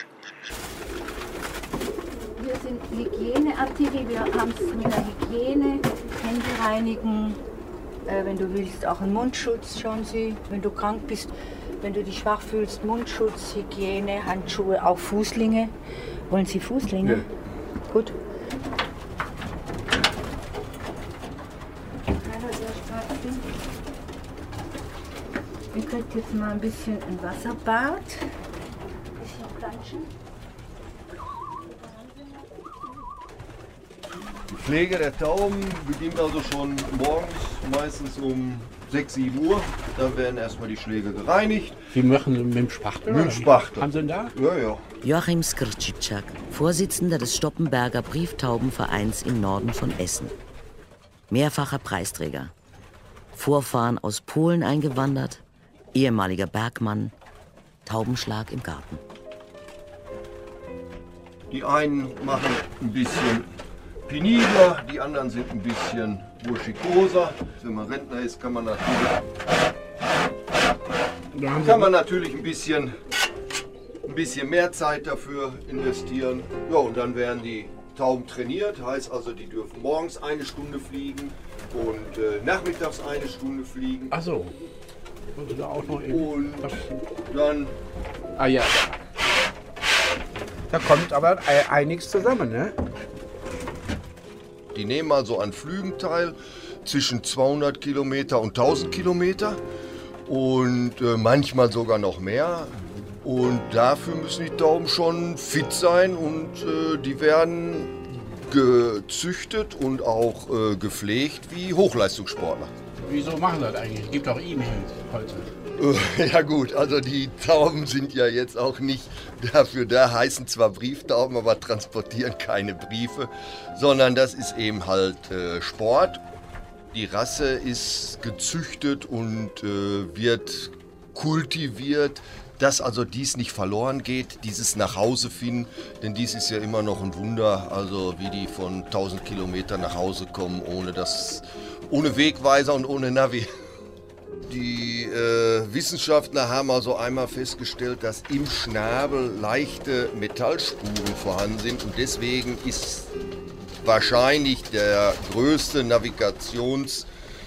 [SPEAKER 7] Wir sind Hygieneartikel, wir haben es mit der Hygiene, Hände reinigen, äh, wenn du willst auch einen Mundschutz, schauen Sie, wenn du krank bist, wenn du dich schwach fühlst, Mundschutz, Hygiene, Handschuhe, auch Fußlinge. Wollen Sie Fußlinge? Ja. Gut. Ihr könnt jetzt mal ein bisschen ein Wasserbad. Ein bisschen planschen.
[SPEAKER 17] Die Pflege der Tauben beginnt also schon morgens, meistens um sechs, sieben Uhr. Dann werden erstmal die Schläge gereinigt.
[SPEAKER 11] Sie machen mit dem Spachtel?
[SPEAKER 17] Mit dem Spachtel.
[SPEAKER 11] Haben Sie ihn da?
[SPEAKER 17] Ja, ja.
[SPEAKER 3] Joachim Skrtschitschak, Vorsitzender des Stoppenberger Brieftaubenvereins im Norden von Essen. Mehrfacher Preisträger. Vorfahren aus Polen eingewandert, ehemaliger Bergmann, Taubenschlag im Garten.
[SPEAKER 17] Die einen machen ein bisschen penibler, die anderen sind ein bisschen burschikoser. Wenn man Rentner ist, kann man natürlich, kann man natürlich ein bisschen, ein bisschen mehr Zeit dafür investieren. Ja, und dann werden die Tauben trainiert, heißt also, die dürfen morgens eine Stunde fliegen und äh, nachmittags eine Stunde fliegen.
[SPEAKER 11] Ach so. Und da auch noch eben.
[SPEAKER 17] Und dann.
[SPEAKER 11] Ah ja. Da kommt aber einiges zusammen, ne?
[SPEAKER 17] Die nehmen also an Flügen teil, zwischen zweihundert Kilometer und tausend Kilometer und äh, manchmal sogar noch mehr. Und dafür müssen die Tauben schon fit sein und äh, die werden gezüchtet und auch äh, gepflegt wie Hochleistungssportler.
[SPEAKER 11] Wieso machen das eigentlich? Es gibt auch E-Mails heute.
[SPEAKER 17] Ja gut, also die Tauben sind ja jetzt auch nicht dafür da, heißen zwar Brieftauben, aber transportieren keine Briefe, sondern das ist eben halt äh, Sport. Die Rasse ist gezüchtet und äh, wird kultiviert, dass also dies nicht verloren geht, dieses Nachhausefinden, denn dies ist ja immer noch ein Wunder, also wie die von tausend Kilometern nach Hause kommen, ohne das, ohne Wegweiser und ohne Navi. Die äh, Wissenschaftler haben also einmal festgestellt, dass im Schnabel leichte Metallspuren vorhanden sind und deswegen ist wahrscheinlich der größte Navigationssache,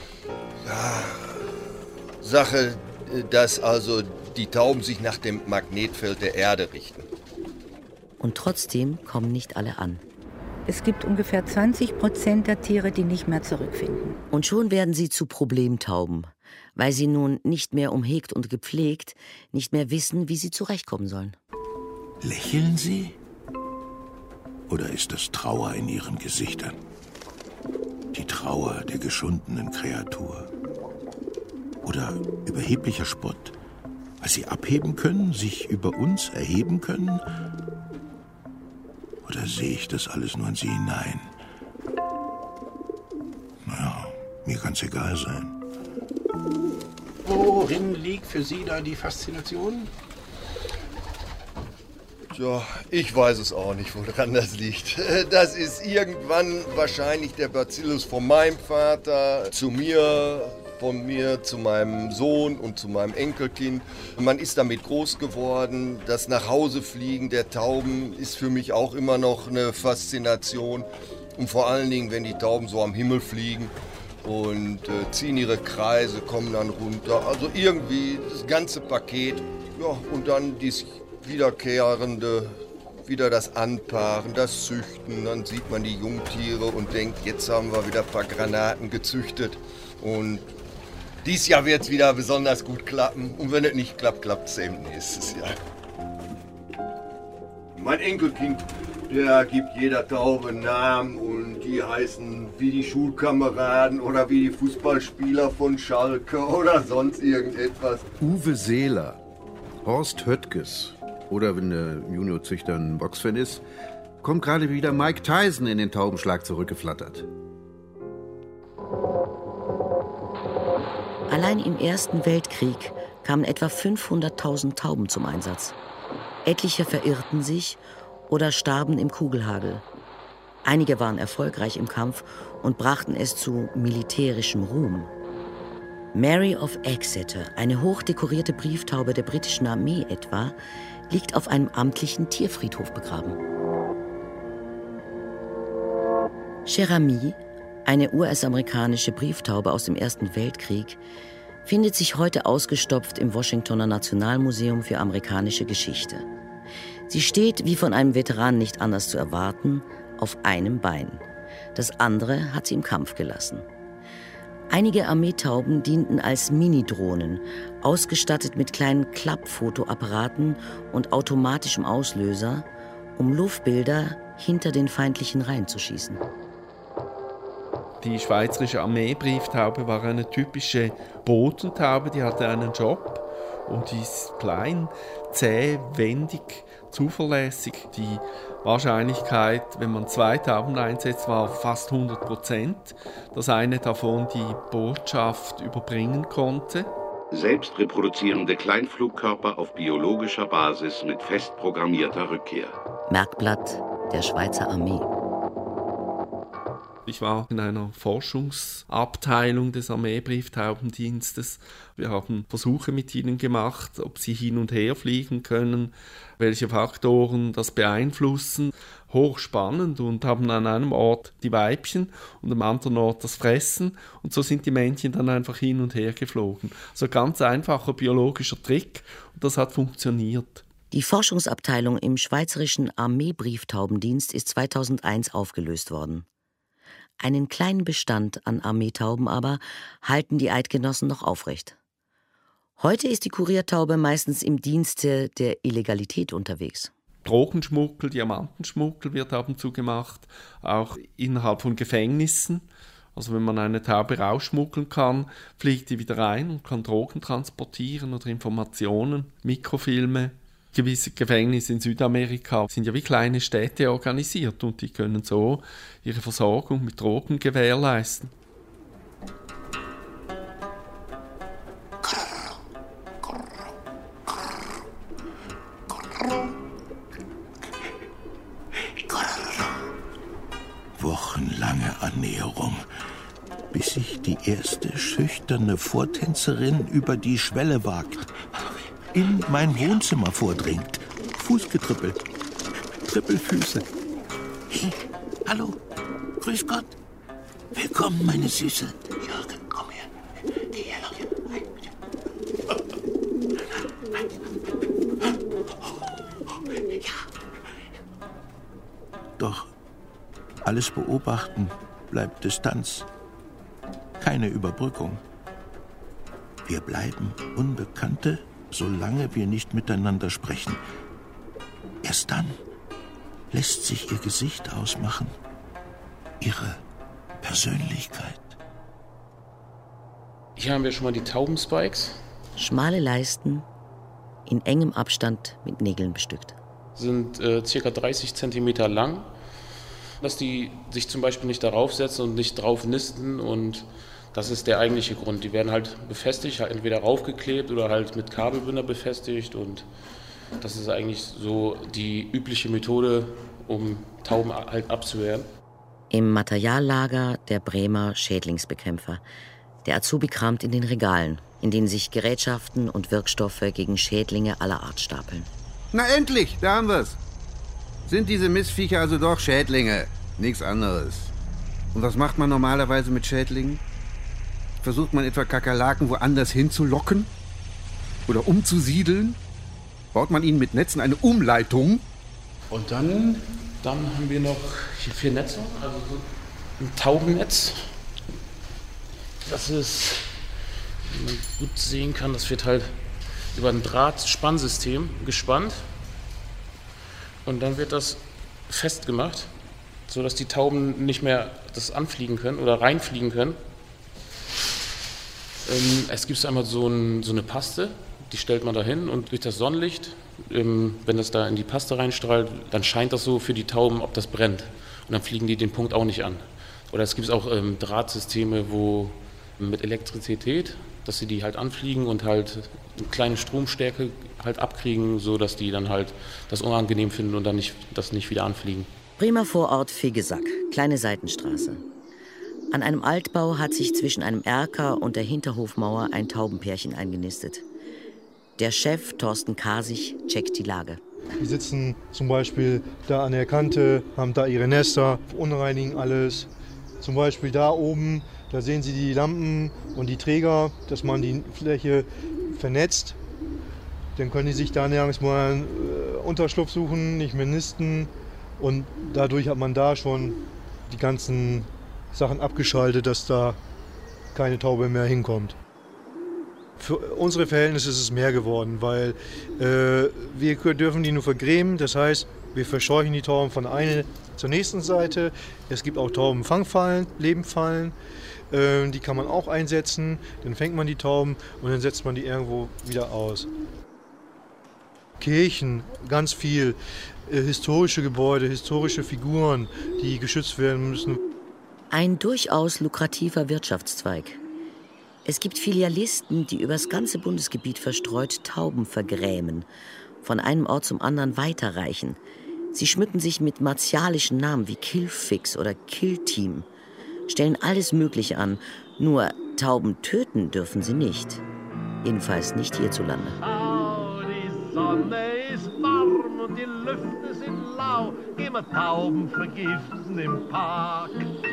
[SPEAKER 17] ja, dass also die Tauben sich nach dem Magnetfeld der Erde richten.
[SPEAKER 3] Und trotzdem kommen nicht alle an.
[SPEAKER 7] Es gibt ungefähr zwanzig Prozent der Tiere, die nicht mehr zurückfinden.
[SPEAKER 3] Und schon werden sie zu Problemtauben, weil sie nun nicht mehr umhegt und gepflegt, nicht mehr wissen, wie sie zurechtkommen sollen.
[SPEAKER 4] Lächeln sie? Oder ist das Trauer in ihren Gesichtern? Die Trauer der geschundenen Kreatur? Oder überheblicher Spott, weil sie abheben können, sich über uns erheben können? Oder sehe ich das alles nur in sie hinein? Naja, mir kann's egal sein.
[SPEAKER 11] Worin liegt für Sie da die Faszination?
[SPEAKER 17] Tja, ich weiß es auch nicht, woran das liegt. Das ist irgendwann wahrscheinlich der Bacillus von meinem Vater zu mir, von mir zu meinem Sohn und zu meinem Enkelkind. Man ist damit groß geworden. Das Nachhausefliegen der Tauben ist für mich auch immer noch eine Faszination. Und vor allen Dingen, wenn die Tauben so am Himmel fliegen und äh, ziehen ihre Kreise, kommen dann runter. Also irgendwie das ganze Paket. Ja, und dann dieses wiederkehrende, wieder das Anpaaren, das Züchten. Dann sieht man die Jungtiere und denkt, jetzt haben wir wieder ein paar Granaten gezüchtet. Und dieses Jahr wird es wieder besonders gut klappen. Und wenn es nicht klappt, klappt es eben nächstes Jahr. Mein Enkelkind, Der gibt jeder Taube einen Namen und die heißen wie die Schulkameraden oder wie die Fußballspieler von Schalke oder sonst irgendetwas.
[SPEAKER 5] Uwe Seeler, Horst Höttges oder wenn der Juniorzüchter ein Boxfan ist, kommt gerade wieder Mike Tyson in den Taubenschlag zurückgeflattert.
[SPEAKER 3] Allein im Ersten Weltkrieg kamen etwa fünfhunderttausend Tauben zum Einsatz. Etliche verirrten sich oder starben im Kugelhagel. Einige waren erfolgreich im Kampf und brachten es zu militärischem Ruhm. Mary of Exeter, eine hochdekorierte Brieftaube der britischen Armee etwa, liegt auf einem amtlichen Tierfriedhof begraben. Cher-Ami, eine U S-amerikanische Brieftaube aus dem Ersten Weltkrieg, findet sich heute ausgestopft im Washingtoner Nationalmuseum für amerikanische Geschichte. Sie steht, wie von einem Veteran nicht anders zu erwarten, auf einem Bein. Das andere hat sie im Kampf gelassen. Einige Armeetauben dienten als Minidrohnen, ausgestattet mit kleinen Klappfotoapparaten und automatischem Auslöser, um Luftbilder hinter den feindlichen Reihen zu schießen.
[SPEAKER 9] Die schweizerische Armeebrieftaube war eine typische Bodentaube, die hatte einen Job und die ist klein, zäh, wendig, zuverlässig. Die Wahrscheinlichkeit, wenn man zwei Tauben einsetzt, war fast hundert Prozent, dass eine davon die Botschaft überbringen konnte.
[SPEAKER 2] Selbst reproduzierende Kleinflugkörper auf biologischer Basis mit fest programmierter Rückkehr.
[SPEAKER 3] Merkblatt der Schweizer Armee.
[SPEAKER 9] Ich war in einer Forschungsabteilung des Armeebrieftaubendienstes. Wir haben Versuche mit ihnen gemacht, ob sie hin und her fliegen können, welche Faktoren das beeinflussen. Hochspannend, und haben an einem Ort die Weibchen und am anderen Ort das Fressen. Und so sind die Männchen dann einfach hin und her geflogen. Also ganz einfacher biologischer Trick, und das hat funktioniert.
[SPEAKER 3] Die Forschungsabteilung im Schweizerischen Armeebrieftaubendienst ist zweitausendeins aufgelöst worden. Einen kleinen Bestand an Armeetauben aber halten die Eidgenossen noch aufrecht. Heute ist die Kuriertaube meistens im Dienste der Illegalität unterwegs.
[SPEAKER 9] Drogenschmuggel, Diamantenschmuggel wird ab und zu gemacht, auch innerhalb von Gefängnissen. Also wenn man eine Taube rausschmuggeln kann, fliegt die wieder rein und kann Drogen transportieren oder Informationen, Mikrofilme. Gewisse Gefängnisse in Südamerika sind ja wie kleine Städte organisiert und die können so ihre Versorgung mit Drogen gewährleisten.
[SPEAKER 4] Wochenlange Annäherung, bis sich die erste schüchterne Vortänzerin über die Schwelle wagt, in mein Wohnzimmer vordringt. Fußgetrippel, Trippelfüße. Hey, hallo, grüß Gott. Willkommen, meine Süße. Jürgen, komm her. Geh her. Ja. Doch alles beobachten bleibt Distanz. Keine Überbrückung. Wir bleiben Unbekannte, solange wir nicht miteinander sprechen. Erst dann lässt sich ihr Gesicht ausmachen, ihre Persönlichkeit.
[SPEAKER 16] Hier haben wir schon mal die Taubenspikes.
[SPEAKER 3] Schmale Leisten, in engem Abstand mit Nägeln bestückt.
[SPEAKER 16] Sind äh, ca. dreißig Zentimeter lang, dass die sich zum Beispiel nicht darauf setzen und nicht drauf nisten, und das ist der eigentliche Grund. Die werden halt befestigt, halt entweder raufgeklebt oder halt mit Kabelbinder befestigt, und das ist eigentlich so die übliche Methode, um Tauben halt abzuwehren.
[SPEAKER 3] Im Materiallager der Bremer Schädlingsbekämpfer. Der Azubi kramt in den Regalen, in denen sich Gerätschaften und Wirkstoffe gegen Schädlinge aller Art stapeln.
[SPEAKER 5] Na endlich, da haben wir's. Sind diese Missviecher also doch Schädlinge? Nichts anderes. Und was macht man normalerweise mit Schädlingen? Versucht man etwa Kakerlaken woanders hinzulocken? Oder umzusiedeln? Baut man ihnen mit Netzen eine Umleitung?
[SPEAKER 16] Und dann, dann haben wir noch hier vier Netze, also so ein Taubennetz. Das ist, wie man gut sehen kann, das wird halt über ein Drahtspannsystem gespannt. Und dann wird das festgemacht, sodass die Tauben nicht mehr das anfliegen können oder reinfliegen können. Ähm, es gibt einmal so, ein, so eine Paste, die stellt man da hin und durch das Sonnenlicht, ähm, wenn das da in die Paste reinstrahlt, dann scheint das so für die Tauben, ob das brennt. Und dann fliegen die den Punkt auch nicht an. Oder es gibt auch ähm, Drahtsysteme, wo mit Elektrizität, dass sie die halt anfliegen und halt eine kleine Stromstärke halt abkriegen, sodass die dann halt das unangenehm finden und dann nicht, das nicht wieder anfliegen.
[SPEAKER 3] Bremer Vorort Fegesack, kleine Seitenstraße. An einem Altbau hat sich zwischen einem Erker und der Hinterhofmauer ein Taubenpärchen eingenistet. Der Chef, Thorsten Kasich, checkt die Lage.
[SPEAKER 15] Die sitzen zum Beispiel da an der Kante, haben da ihre Nester, verunreinigen alles. Zum Beispiel da oben, da sehen Sie die Lampen und die Träger, dass man die Fläche vernetzt. Dann können die sich da nirgends mal einen Unterschlupf suchen, nicht mehr nisten. Und dadurch hat man da schon die ganzen Sachen abgeschaltet, dass da keine Taube mehr hinkommt. Für unsere Verhältnisse ist es mehr geworden, weil äh, wir dürfen die nur vergrämen. Das heißt, wir verscheuchen die Tauben von einer zur nächsten Seite. Es gibt auch Taubenfangfallen, Lebenfallen. Äh, die kann man auch einsetzen. Dann fängt man die Tauben und dann setzt man die irgendwo wieder aus. Kirchen, ganz viel. Äh, historische Gebäude, historische Figuren, die geschützt werden müssen.
[SPEAKER 3] Ein durchaus lukrativer Wirtschaftszweig. Es gibt Filialisten, die übers ganze Bundesgebiet verstreut Tauben vergrämen, von einem Ort zum anderen weiterreichen. Sie schmücken sich mit martialischen Namen wie Killfix oder Killteam, stellen alles Mögliche an, nur Tauben töten dürfen sie nicht. Jedenfalls nicht hierzulande.
[SPEAKER 18] Oh, die Sonne ist warm und die Lüfte sind lau, gehen wir Tauben vergiften im Park.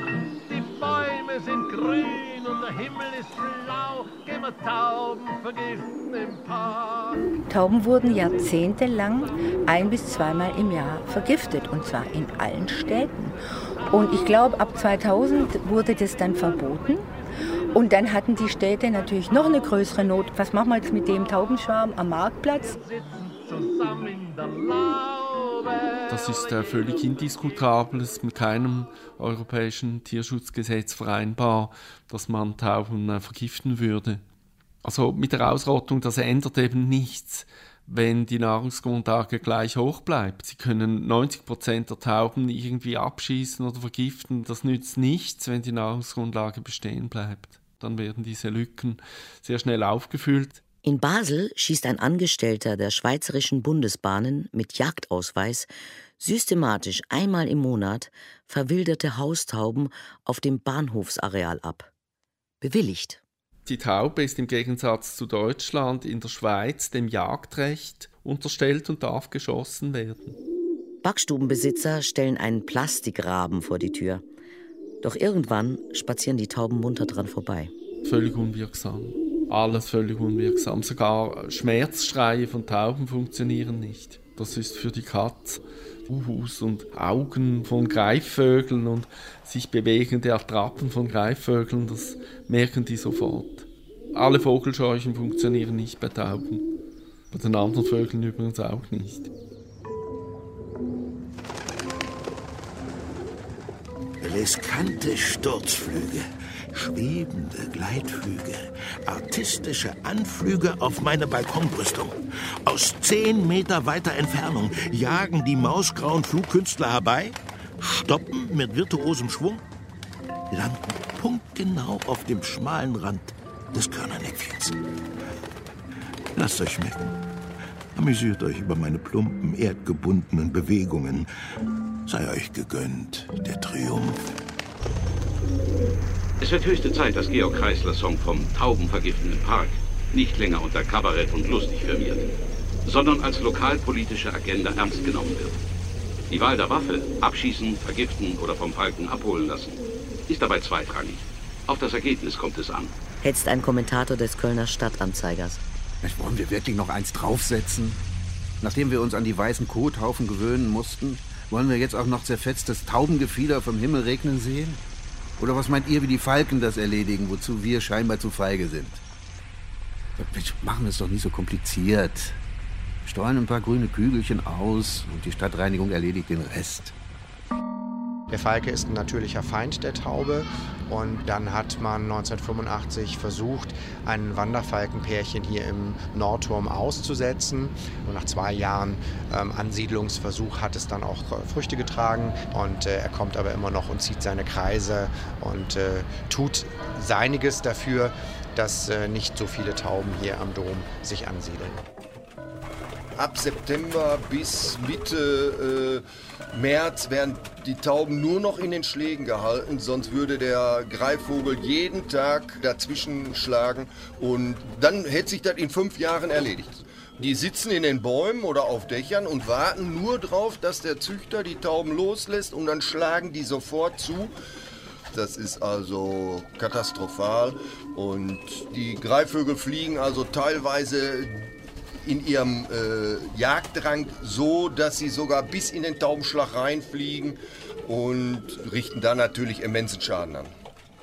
[SPEAKER 18] Die Bäume sind grün und der Himmel ist blau, gehen wir Tauben vergiften im Park.
[SPEAKER 7] Tauben wurden jahrzehntelang ein- bis zweimal im Jahr vergiftet, und zwar in allen Städten. Und ich glaube, ab zweitausend wurde das dann verboten. Und dann hatten die Städte natürlich noch eine größere Not. Was machen wir jetzt mit dem Taubenschwarm am Marktplatz?
[SPEAKER 18] Zusammen in der Laube.
[SPEAKER 9] Das ist äh, völlig indiskutabel. Es ist mit keinem europäischen Tierschutzgesetz vereinbar, dass man Tauben äh, vergiften würde. Also mit der Ausrottung, das ändert eben nichts, wenn die Nahrungsgrundlage gleich hoch bleibt. Sie können neunzig Prozent der Tauben irgendwie abschießen oder vergiften. Das nützt nichts, wenn die Nahrungsgrundlage bestehen bleibt. Dann werden diese Lücken sehr schnell aufgefüllt.
[SPEAKER 3] In Basel schießt ein Angestellter der Schweizerischen Bundesbahnen mit Jagdausweis systematisch einmal im Monat verwilderte Haustauben auf dem Bahnhofsareal ab. Bewilligt.
[SPEAKER 9] Die Taube ist im Gegensatz zu Deutschland in der Schweiz dem Jagdrecht unterstellt und darf geschossen werden.
[SPEAKER 3] Backstubenbesitzer stellen einen Plastikraben vor die Tür. Doch irgendwann spazieren die Tauben munter dran vorbei.
[SPEAKER 9] Völlig unwirksam. Alles völlig unwirksam. Sogar Schmerzschreie von Tauben funktionieren nicht. Das ist für die Katz. Uhus und Augen von Greifvögeln und sich bewegende Attrappen von Greifvögeln, das merken die sofort. Alle Vogelscheuchen funktionieren nicht bei Tauben. Bei den anderen Vögeln übrigens auch nicht.
[SPEAKER 4] Riskante Sturzflüge, schwebende Gleitflüge, artistische Anflüge auf meine Balkonbrüstung. Aus zehn Meter weiter Entfernung jagen die mausgrauen Flugkünstler herbei, stoppen mit virtuosem Schwung, landen punktgenau auf dem schmalen Rand des Körnerneckchens. Lasst euch schmecken. Amüsiert euch über meine plumpen, erdgebundenen Bewegungen. Sei euch gegönnt, der Triumph.
[SPEAKER 2] Es wird höchste Zeit, dass Georg Kreisler Song vom Taubenvergiften im Park nicht länger unter Kabarett und lustig firmiert, sondern als lokalpolitische Agenda ernst genommen wird. Die Wahl der Waffe, abschießen, vergiften oder vom Falken abholen lassen, ist dabei zweitrangig. Auf das Ergebnis kommt es an.
[SPEAKER 3] Hetzt ein Kommentator des Kölner Stadtanzeigers.
[SPEAKER 5] Wollen wir wirklich noch eins draufsetzen? Nachdem wir uns an die weißen Kothaufen gewöhnen mussten, wollen wir jetzt auch noch zerfetztes Taubengefieder vom Himmel regnen sehen? Oder was meint ihr, wie die Falken das erledigen, wozu wir scheinbar zu feige sind? Machen wir es doch nicht so kompliziert. Streuen ein paar grüne Kügelchen aus und die Stadtreinigung erledigt den Rest.
[SPEAKER 13] Der Falke ist ein natürlicher Feind der Taube und dann hat man neunzehnhundertfünfundachtzig versucht, ein Wanderfalkenpärchen hier im Nordturm auszusetzen. Und nach zwei Jahren ähm, Ansiedlungsversuch hat es dann auch äh, Früchte getragen und äh, er kommt aber immer noch und zieht seine Kreise und äh, tut seiniges dafür, dass äh, nicht so viele Tauben hier am Dom sich ansiedeln.
[SPEAKER 17] Ab September bis Mitte äh, März werden die Tauben nur noch in den Schlägen gehalten, sonst würde der Greifvogel jeden Tag dazwischen schlagen und dann hätte sich das in fünf Jahren erledigt. Die sitzen in den Bäumen oder auf Dächern und warten nur drauf, dass der Züchter die Tauben loslässt und dann schlagen die sofort zu. Das ist also katastrophal und die Greifvögel fliegen also teilweise in ihrem äh, Jagddrang so, dass sie sogar bis in den Taubenschlag reinfliegen und richten da natürlich immensen Schaden an.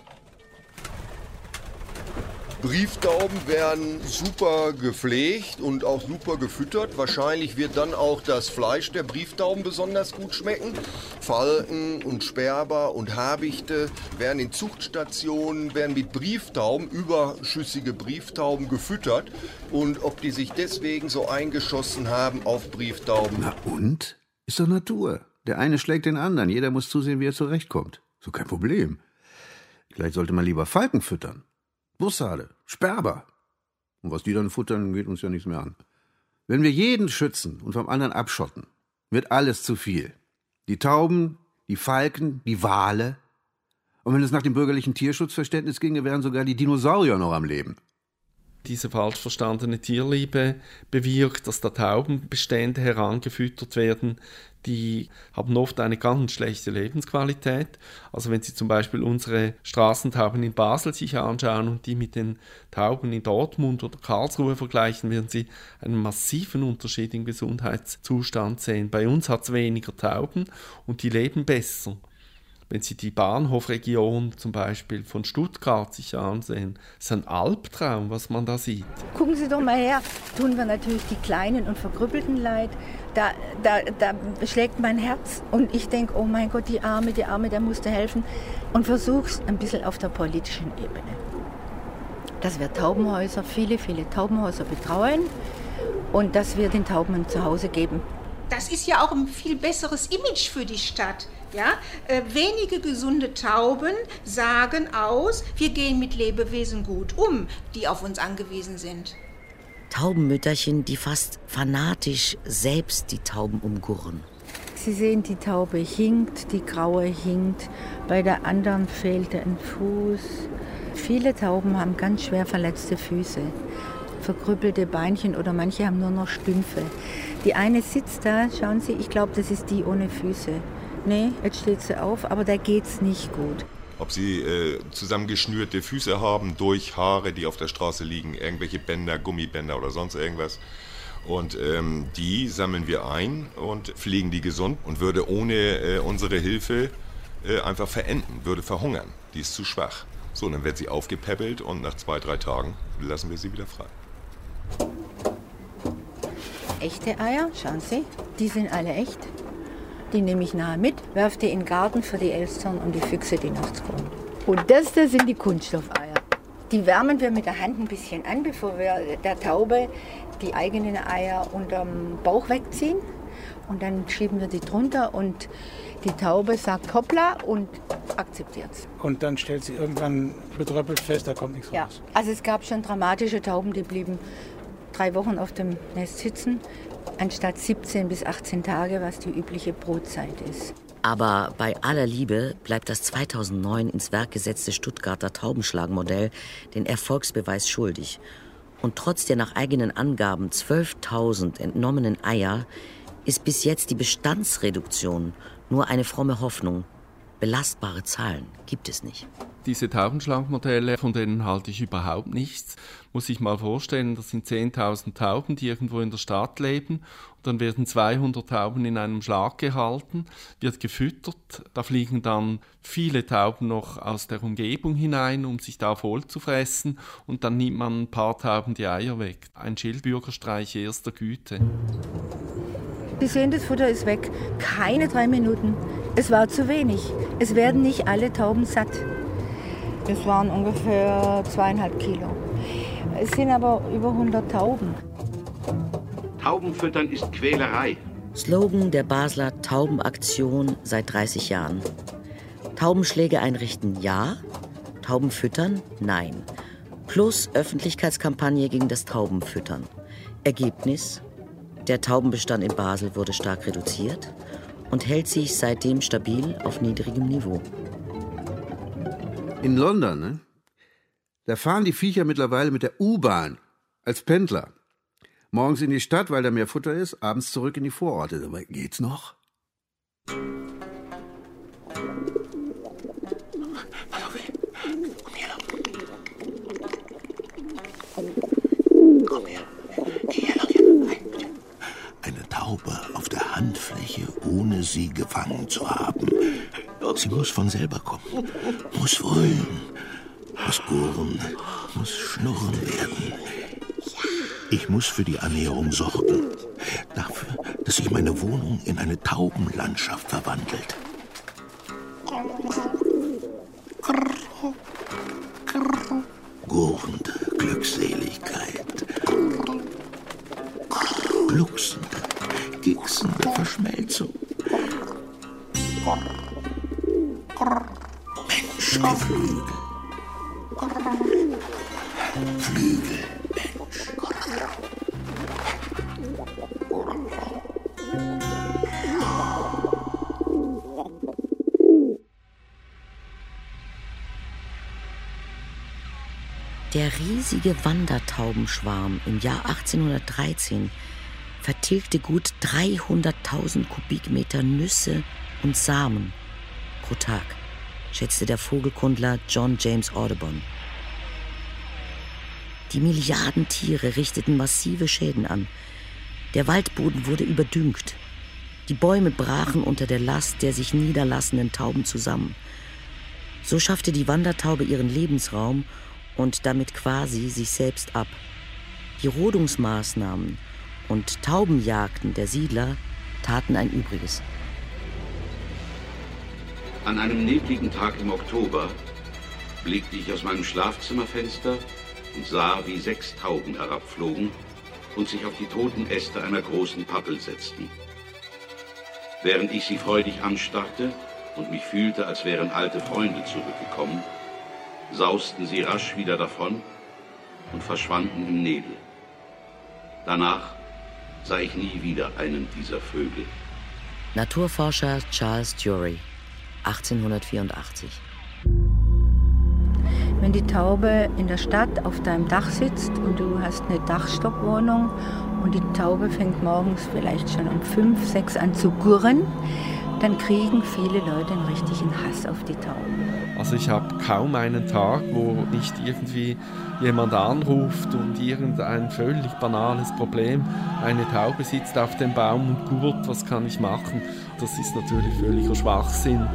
[SPEAKER 17] Brieftauben werden super gepflegt und auch super gefüttert. Wahrscheinlich wird dann auch das Fleisch der Brieftauben besonders gut schmecken. Falken und Sperber und Habichte werden in Zuchtstationen werden mit Brieftauben, überschüssige Brieftauben gefüttert. Und ob die sich deswegen so eingeschossen haben auf Brieftauben.
[SPEAKER 5] Na und? Ist doch Natur. Der eine schlägt den anderen. Jeder muss zusehen, wie er zurechtkommt. So kein Problem. Vielleicht sollte man lieber Falken füttern. Bussarde, Sperber. Und was die dann futtern, geht uns ja nichts mehr an. Wenn wir jeden schützen und vom anderen abschotten, wird alles zu viel. Die Tauben, die Falken, die Wale. Und wenn es nach dem bürgerlichen Tierschutzverständnis ginge, wären sogar die Dinosaurier noch am Leben.
[SPEAKER 9] Diese falsch verstandene Tierliebe bewirkt, dass da Taubenbestände herangefüttert werden, die haben oft eine ganz schlechte Lebensqualität. Also wenn Sie zum Beispiel unsere Straßentauben in Basel sich anschauen und die mit den Tauben in Dortmund oder Karlsruhe vergleichen, werden Sie einen massiven Unterschied im Gesundheitszustand sehen. Bei uns hat es weniger Tauben und die leben besser. Wenn Sie die Bahnhofregion zum Beispiel von Stuttgart sich ansehen, ist ein Albtraum, was man da sieht.
[SPEAKER 7] Gucken Sie doch mal her, tun wir natürlich die Kleinen und Verkrüppelten leid. Da, da, da schlägt mein Herz und ich denke, oh mein Gott, die Arme, die Arme, der musste helfen. Und versuche es ein bisschen auf der politischen Ebene. Dass wir Taubenhäuser, viele, viele Taubenhäuser betreuen und dass wir den Tauben ein Zuhause geben.
[SPEAKER 12] Das ist ja auch ein viel besseres Image für die Stadt. Ja? Äh, wenige gesunde Tauben sagen aus, wir gehen mit Lebewesen gut um, die auf uns angewiesen sind.
[SPEAKER 3] Taubenmütterchen, die fast fanatisch selbst die Tauben umgurren.
[SPEAKER 7] Sie sehen, die Taube hinkt, die Graue hinkt, bei der anderen fehlte ein Fuß. Viele Tauben haben ganz schwer verletzte Füße, verkrüppelte Beinchen oder manche haben nur noch Stümpfe. Die eine sitzt da, schauen Sie, ich glaube, das ist die ohne Füße. Nee, jetzt steht sie auf, aber da geht's nicht gut.
[SPEAKER 6] Ob sie äh, zusammengeschnürte Füße haben durch Haare, die auf der Straße liegen, irgendwelche Bänder, Gummibänder oder sonst irgendwas. Und ähm, die sammeln wir ein und pflegen die gesund und würde ohne äh, unsere Hilfe äh, einfach verenden, würde verhungern. Die ist zu schwach. So, dann wird sie aufgepäppelt und nach zwei, drei Tagen lassen wir sie wieder frei.
[SPEAKER 7] Echte Eier, schauen Sie, die sind alle echt. Die nehme ich nachher mit, werfe die in den Garten für die Elstern und die Füchse, die nachts kommen. Und das da sind die Kunststoffeier. Die wärmen wir mit der Hand ein bisschen an, bevor wir der Taube die eigenen Eier unterm Bauch wegziehen. Und dann schieben wir die drunter und die Taube sagt hoppla und akzeptiert's.
[SPEAKER 11] Und dann stellt sie irgendwann betröppelt fest, da kommt nichts
[SPEAKER 7] ja.
[SPEAKER 11] raus.
[SPEAKER 7] Also es gab schon dramatische Tauben, die blieben drei Wochen auf dem Nest sitzen, anstatt siebzehn bis achtzehn Tage, was die übliche Brutzeit ist.
[SPEAKER 3] Aber bei aller Liebe bleibt das zweitausendneun ins Werk gesetzte Stuttgarter Taubenschlagmodell den Erfolgsbeweis schuldig. Und trotz der nach eigenen Angaben zwölftausend entnommenen Eier ist bis jetzt die Bestandsreduktion nur eine fromme Hoffnung. Belastbare Zahlen gibt es nicht.
[SPEAKER 9] Diese Taubenschlagmodelle, von denen halte ich überhaupt nichts. Muss ich mal vorstellen, das sind zehntausend Tauben, die irgendwo in der Stadt leben. Und dann werden zweihundert Tauben in einem Schlag gehalten, wird gefüttert. Da fliegen dann viele Tauben noch aus der Umgebung hinein, um sich da voll zu fressen. Und dann nimmt man ein paar Tauben die Eier weg. Ein Schildbürgerstreich erster Güte.
[SPEAKER 7] Sie sehen, das Futter ist weg. Keine drei Minuten Es war zu wenig. Es werden nicht alle Tauben satt. Es waren ungefähr zweieinhalb Kilo. Es sind aber über hundert Tauben.
[SPEAKER 2] Taubenfüttern ist Quälerei.
[SPEAKER 3] Slogan der Basler Taubenaktion seit dreißig Jahren. Taubenschläge einrichten, ja. Tauben füttern, nein. Plus Öffentlichkeitskampagne gegen das Taubenfüttern. Ergebnis: Der Taubenbestand in Basel wurde stark reduziert und hält sich seitdem stabil auf niedrigem Niveau.
[SPEAKER 5] In London, ne? Da fahren die Viecher mittlerweile mit der U-Bahn als Pendler. Morgens in die Stadt, weil da mehr Futter ist, abends zurück in die Vororte. Aber geht's noch?
[SPEAKER 4] Eine Taube auf der Handfläche, ohne sie gefangen zu haben. Sie muss von selber kommen, muss wollen, muss gurren, muss schnurren werden. Ich muss für die Annäherung sorgen, dafür, dass sich meine Wohnung in eine Taubenlandschaft verwandelt. Gurrende Glückseligkeit, glucksende, gicksende Verschmelzung. Menschgeflügel. Flügel, Mensch.
[SPEAKER 3] Der riesige Wandertaubenschwarm im Jahr achtzehnhundertdreizehn vertilgte gut dreihunderttausend Kubikmeter Nüsse und Samen pro Tag, schätzte der Vogelkundler John James Audubon. Die Milliarden Tiere richteten massive Schäden an. Der Waldboden wurde überdüngt. Die Bäume brachen unter der Last der sich niederlassenden Tauben zusammen. So schaffte die Wandertaube ihren Lebensraum und damit quasi sich selbst ab. Die Rodungsmaßnahmen und Taubenjagden der Siedler taten ein Übriges.
[SPEAKER 2] An einem nebligen Tag im Oktober blickte ich aus meinem Schlafzimmerfenster und sah, wie sechs Tauben herabflogen und sich auf die toten Äste einer großen Pappel setzten. Während ich sie freudig anstarrte und mich fühlte, als wären alte Freunde zurückgekommen, sausten sie rasch wieder davon und verschwanden im Nebel. Danach sah ich nie wieder einen dieser Vögel.
[SPEAKER 3] Naturforscher Charles Dury, achtzehnhundertvierundachtzig.
[SPEAKER 7] Wenn die Taube in der Stadt auf deinem Dach sitzt und du hast eine Dachstockwohnung und die Taube fängt morgens vielleicht schon um fünf, sechs an zu gurren, dann kriegen viele Leute einen richtigen Hass auf die Tauben.
[SPEAKER 9] Also ich habe kaum einen Tag, wo nicht irgendwie jemand anruft und irgendein völlig banales Problem. Eine Taube sitzt auf dem Baum und gurrt, was kann ich machen? Das ist natürlich völliger Schwachsinn.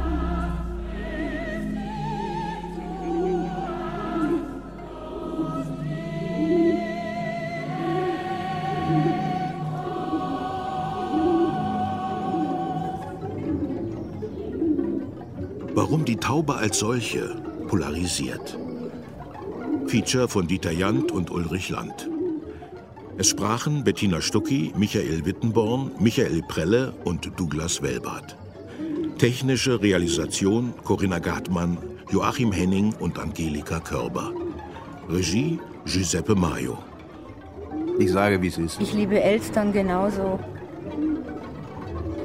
[SPEAKER 4] Warum die Taube als solche polarisiert. Feature von Dieter Jandt und Ulrich Land. Es sprachen Bettina Stucki, Michael Wittenborn, Michael Prelle und Douglas Wellbart. Technische Realisation Corinna Gartmann, Joachim Henning und Angelika Körber. Regie Giuseppe Maio.
[SPEAKER 5] Ich sage, wie es ist.
[SPEAKER 7] Ich liebe Elstern genauso.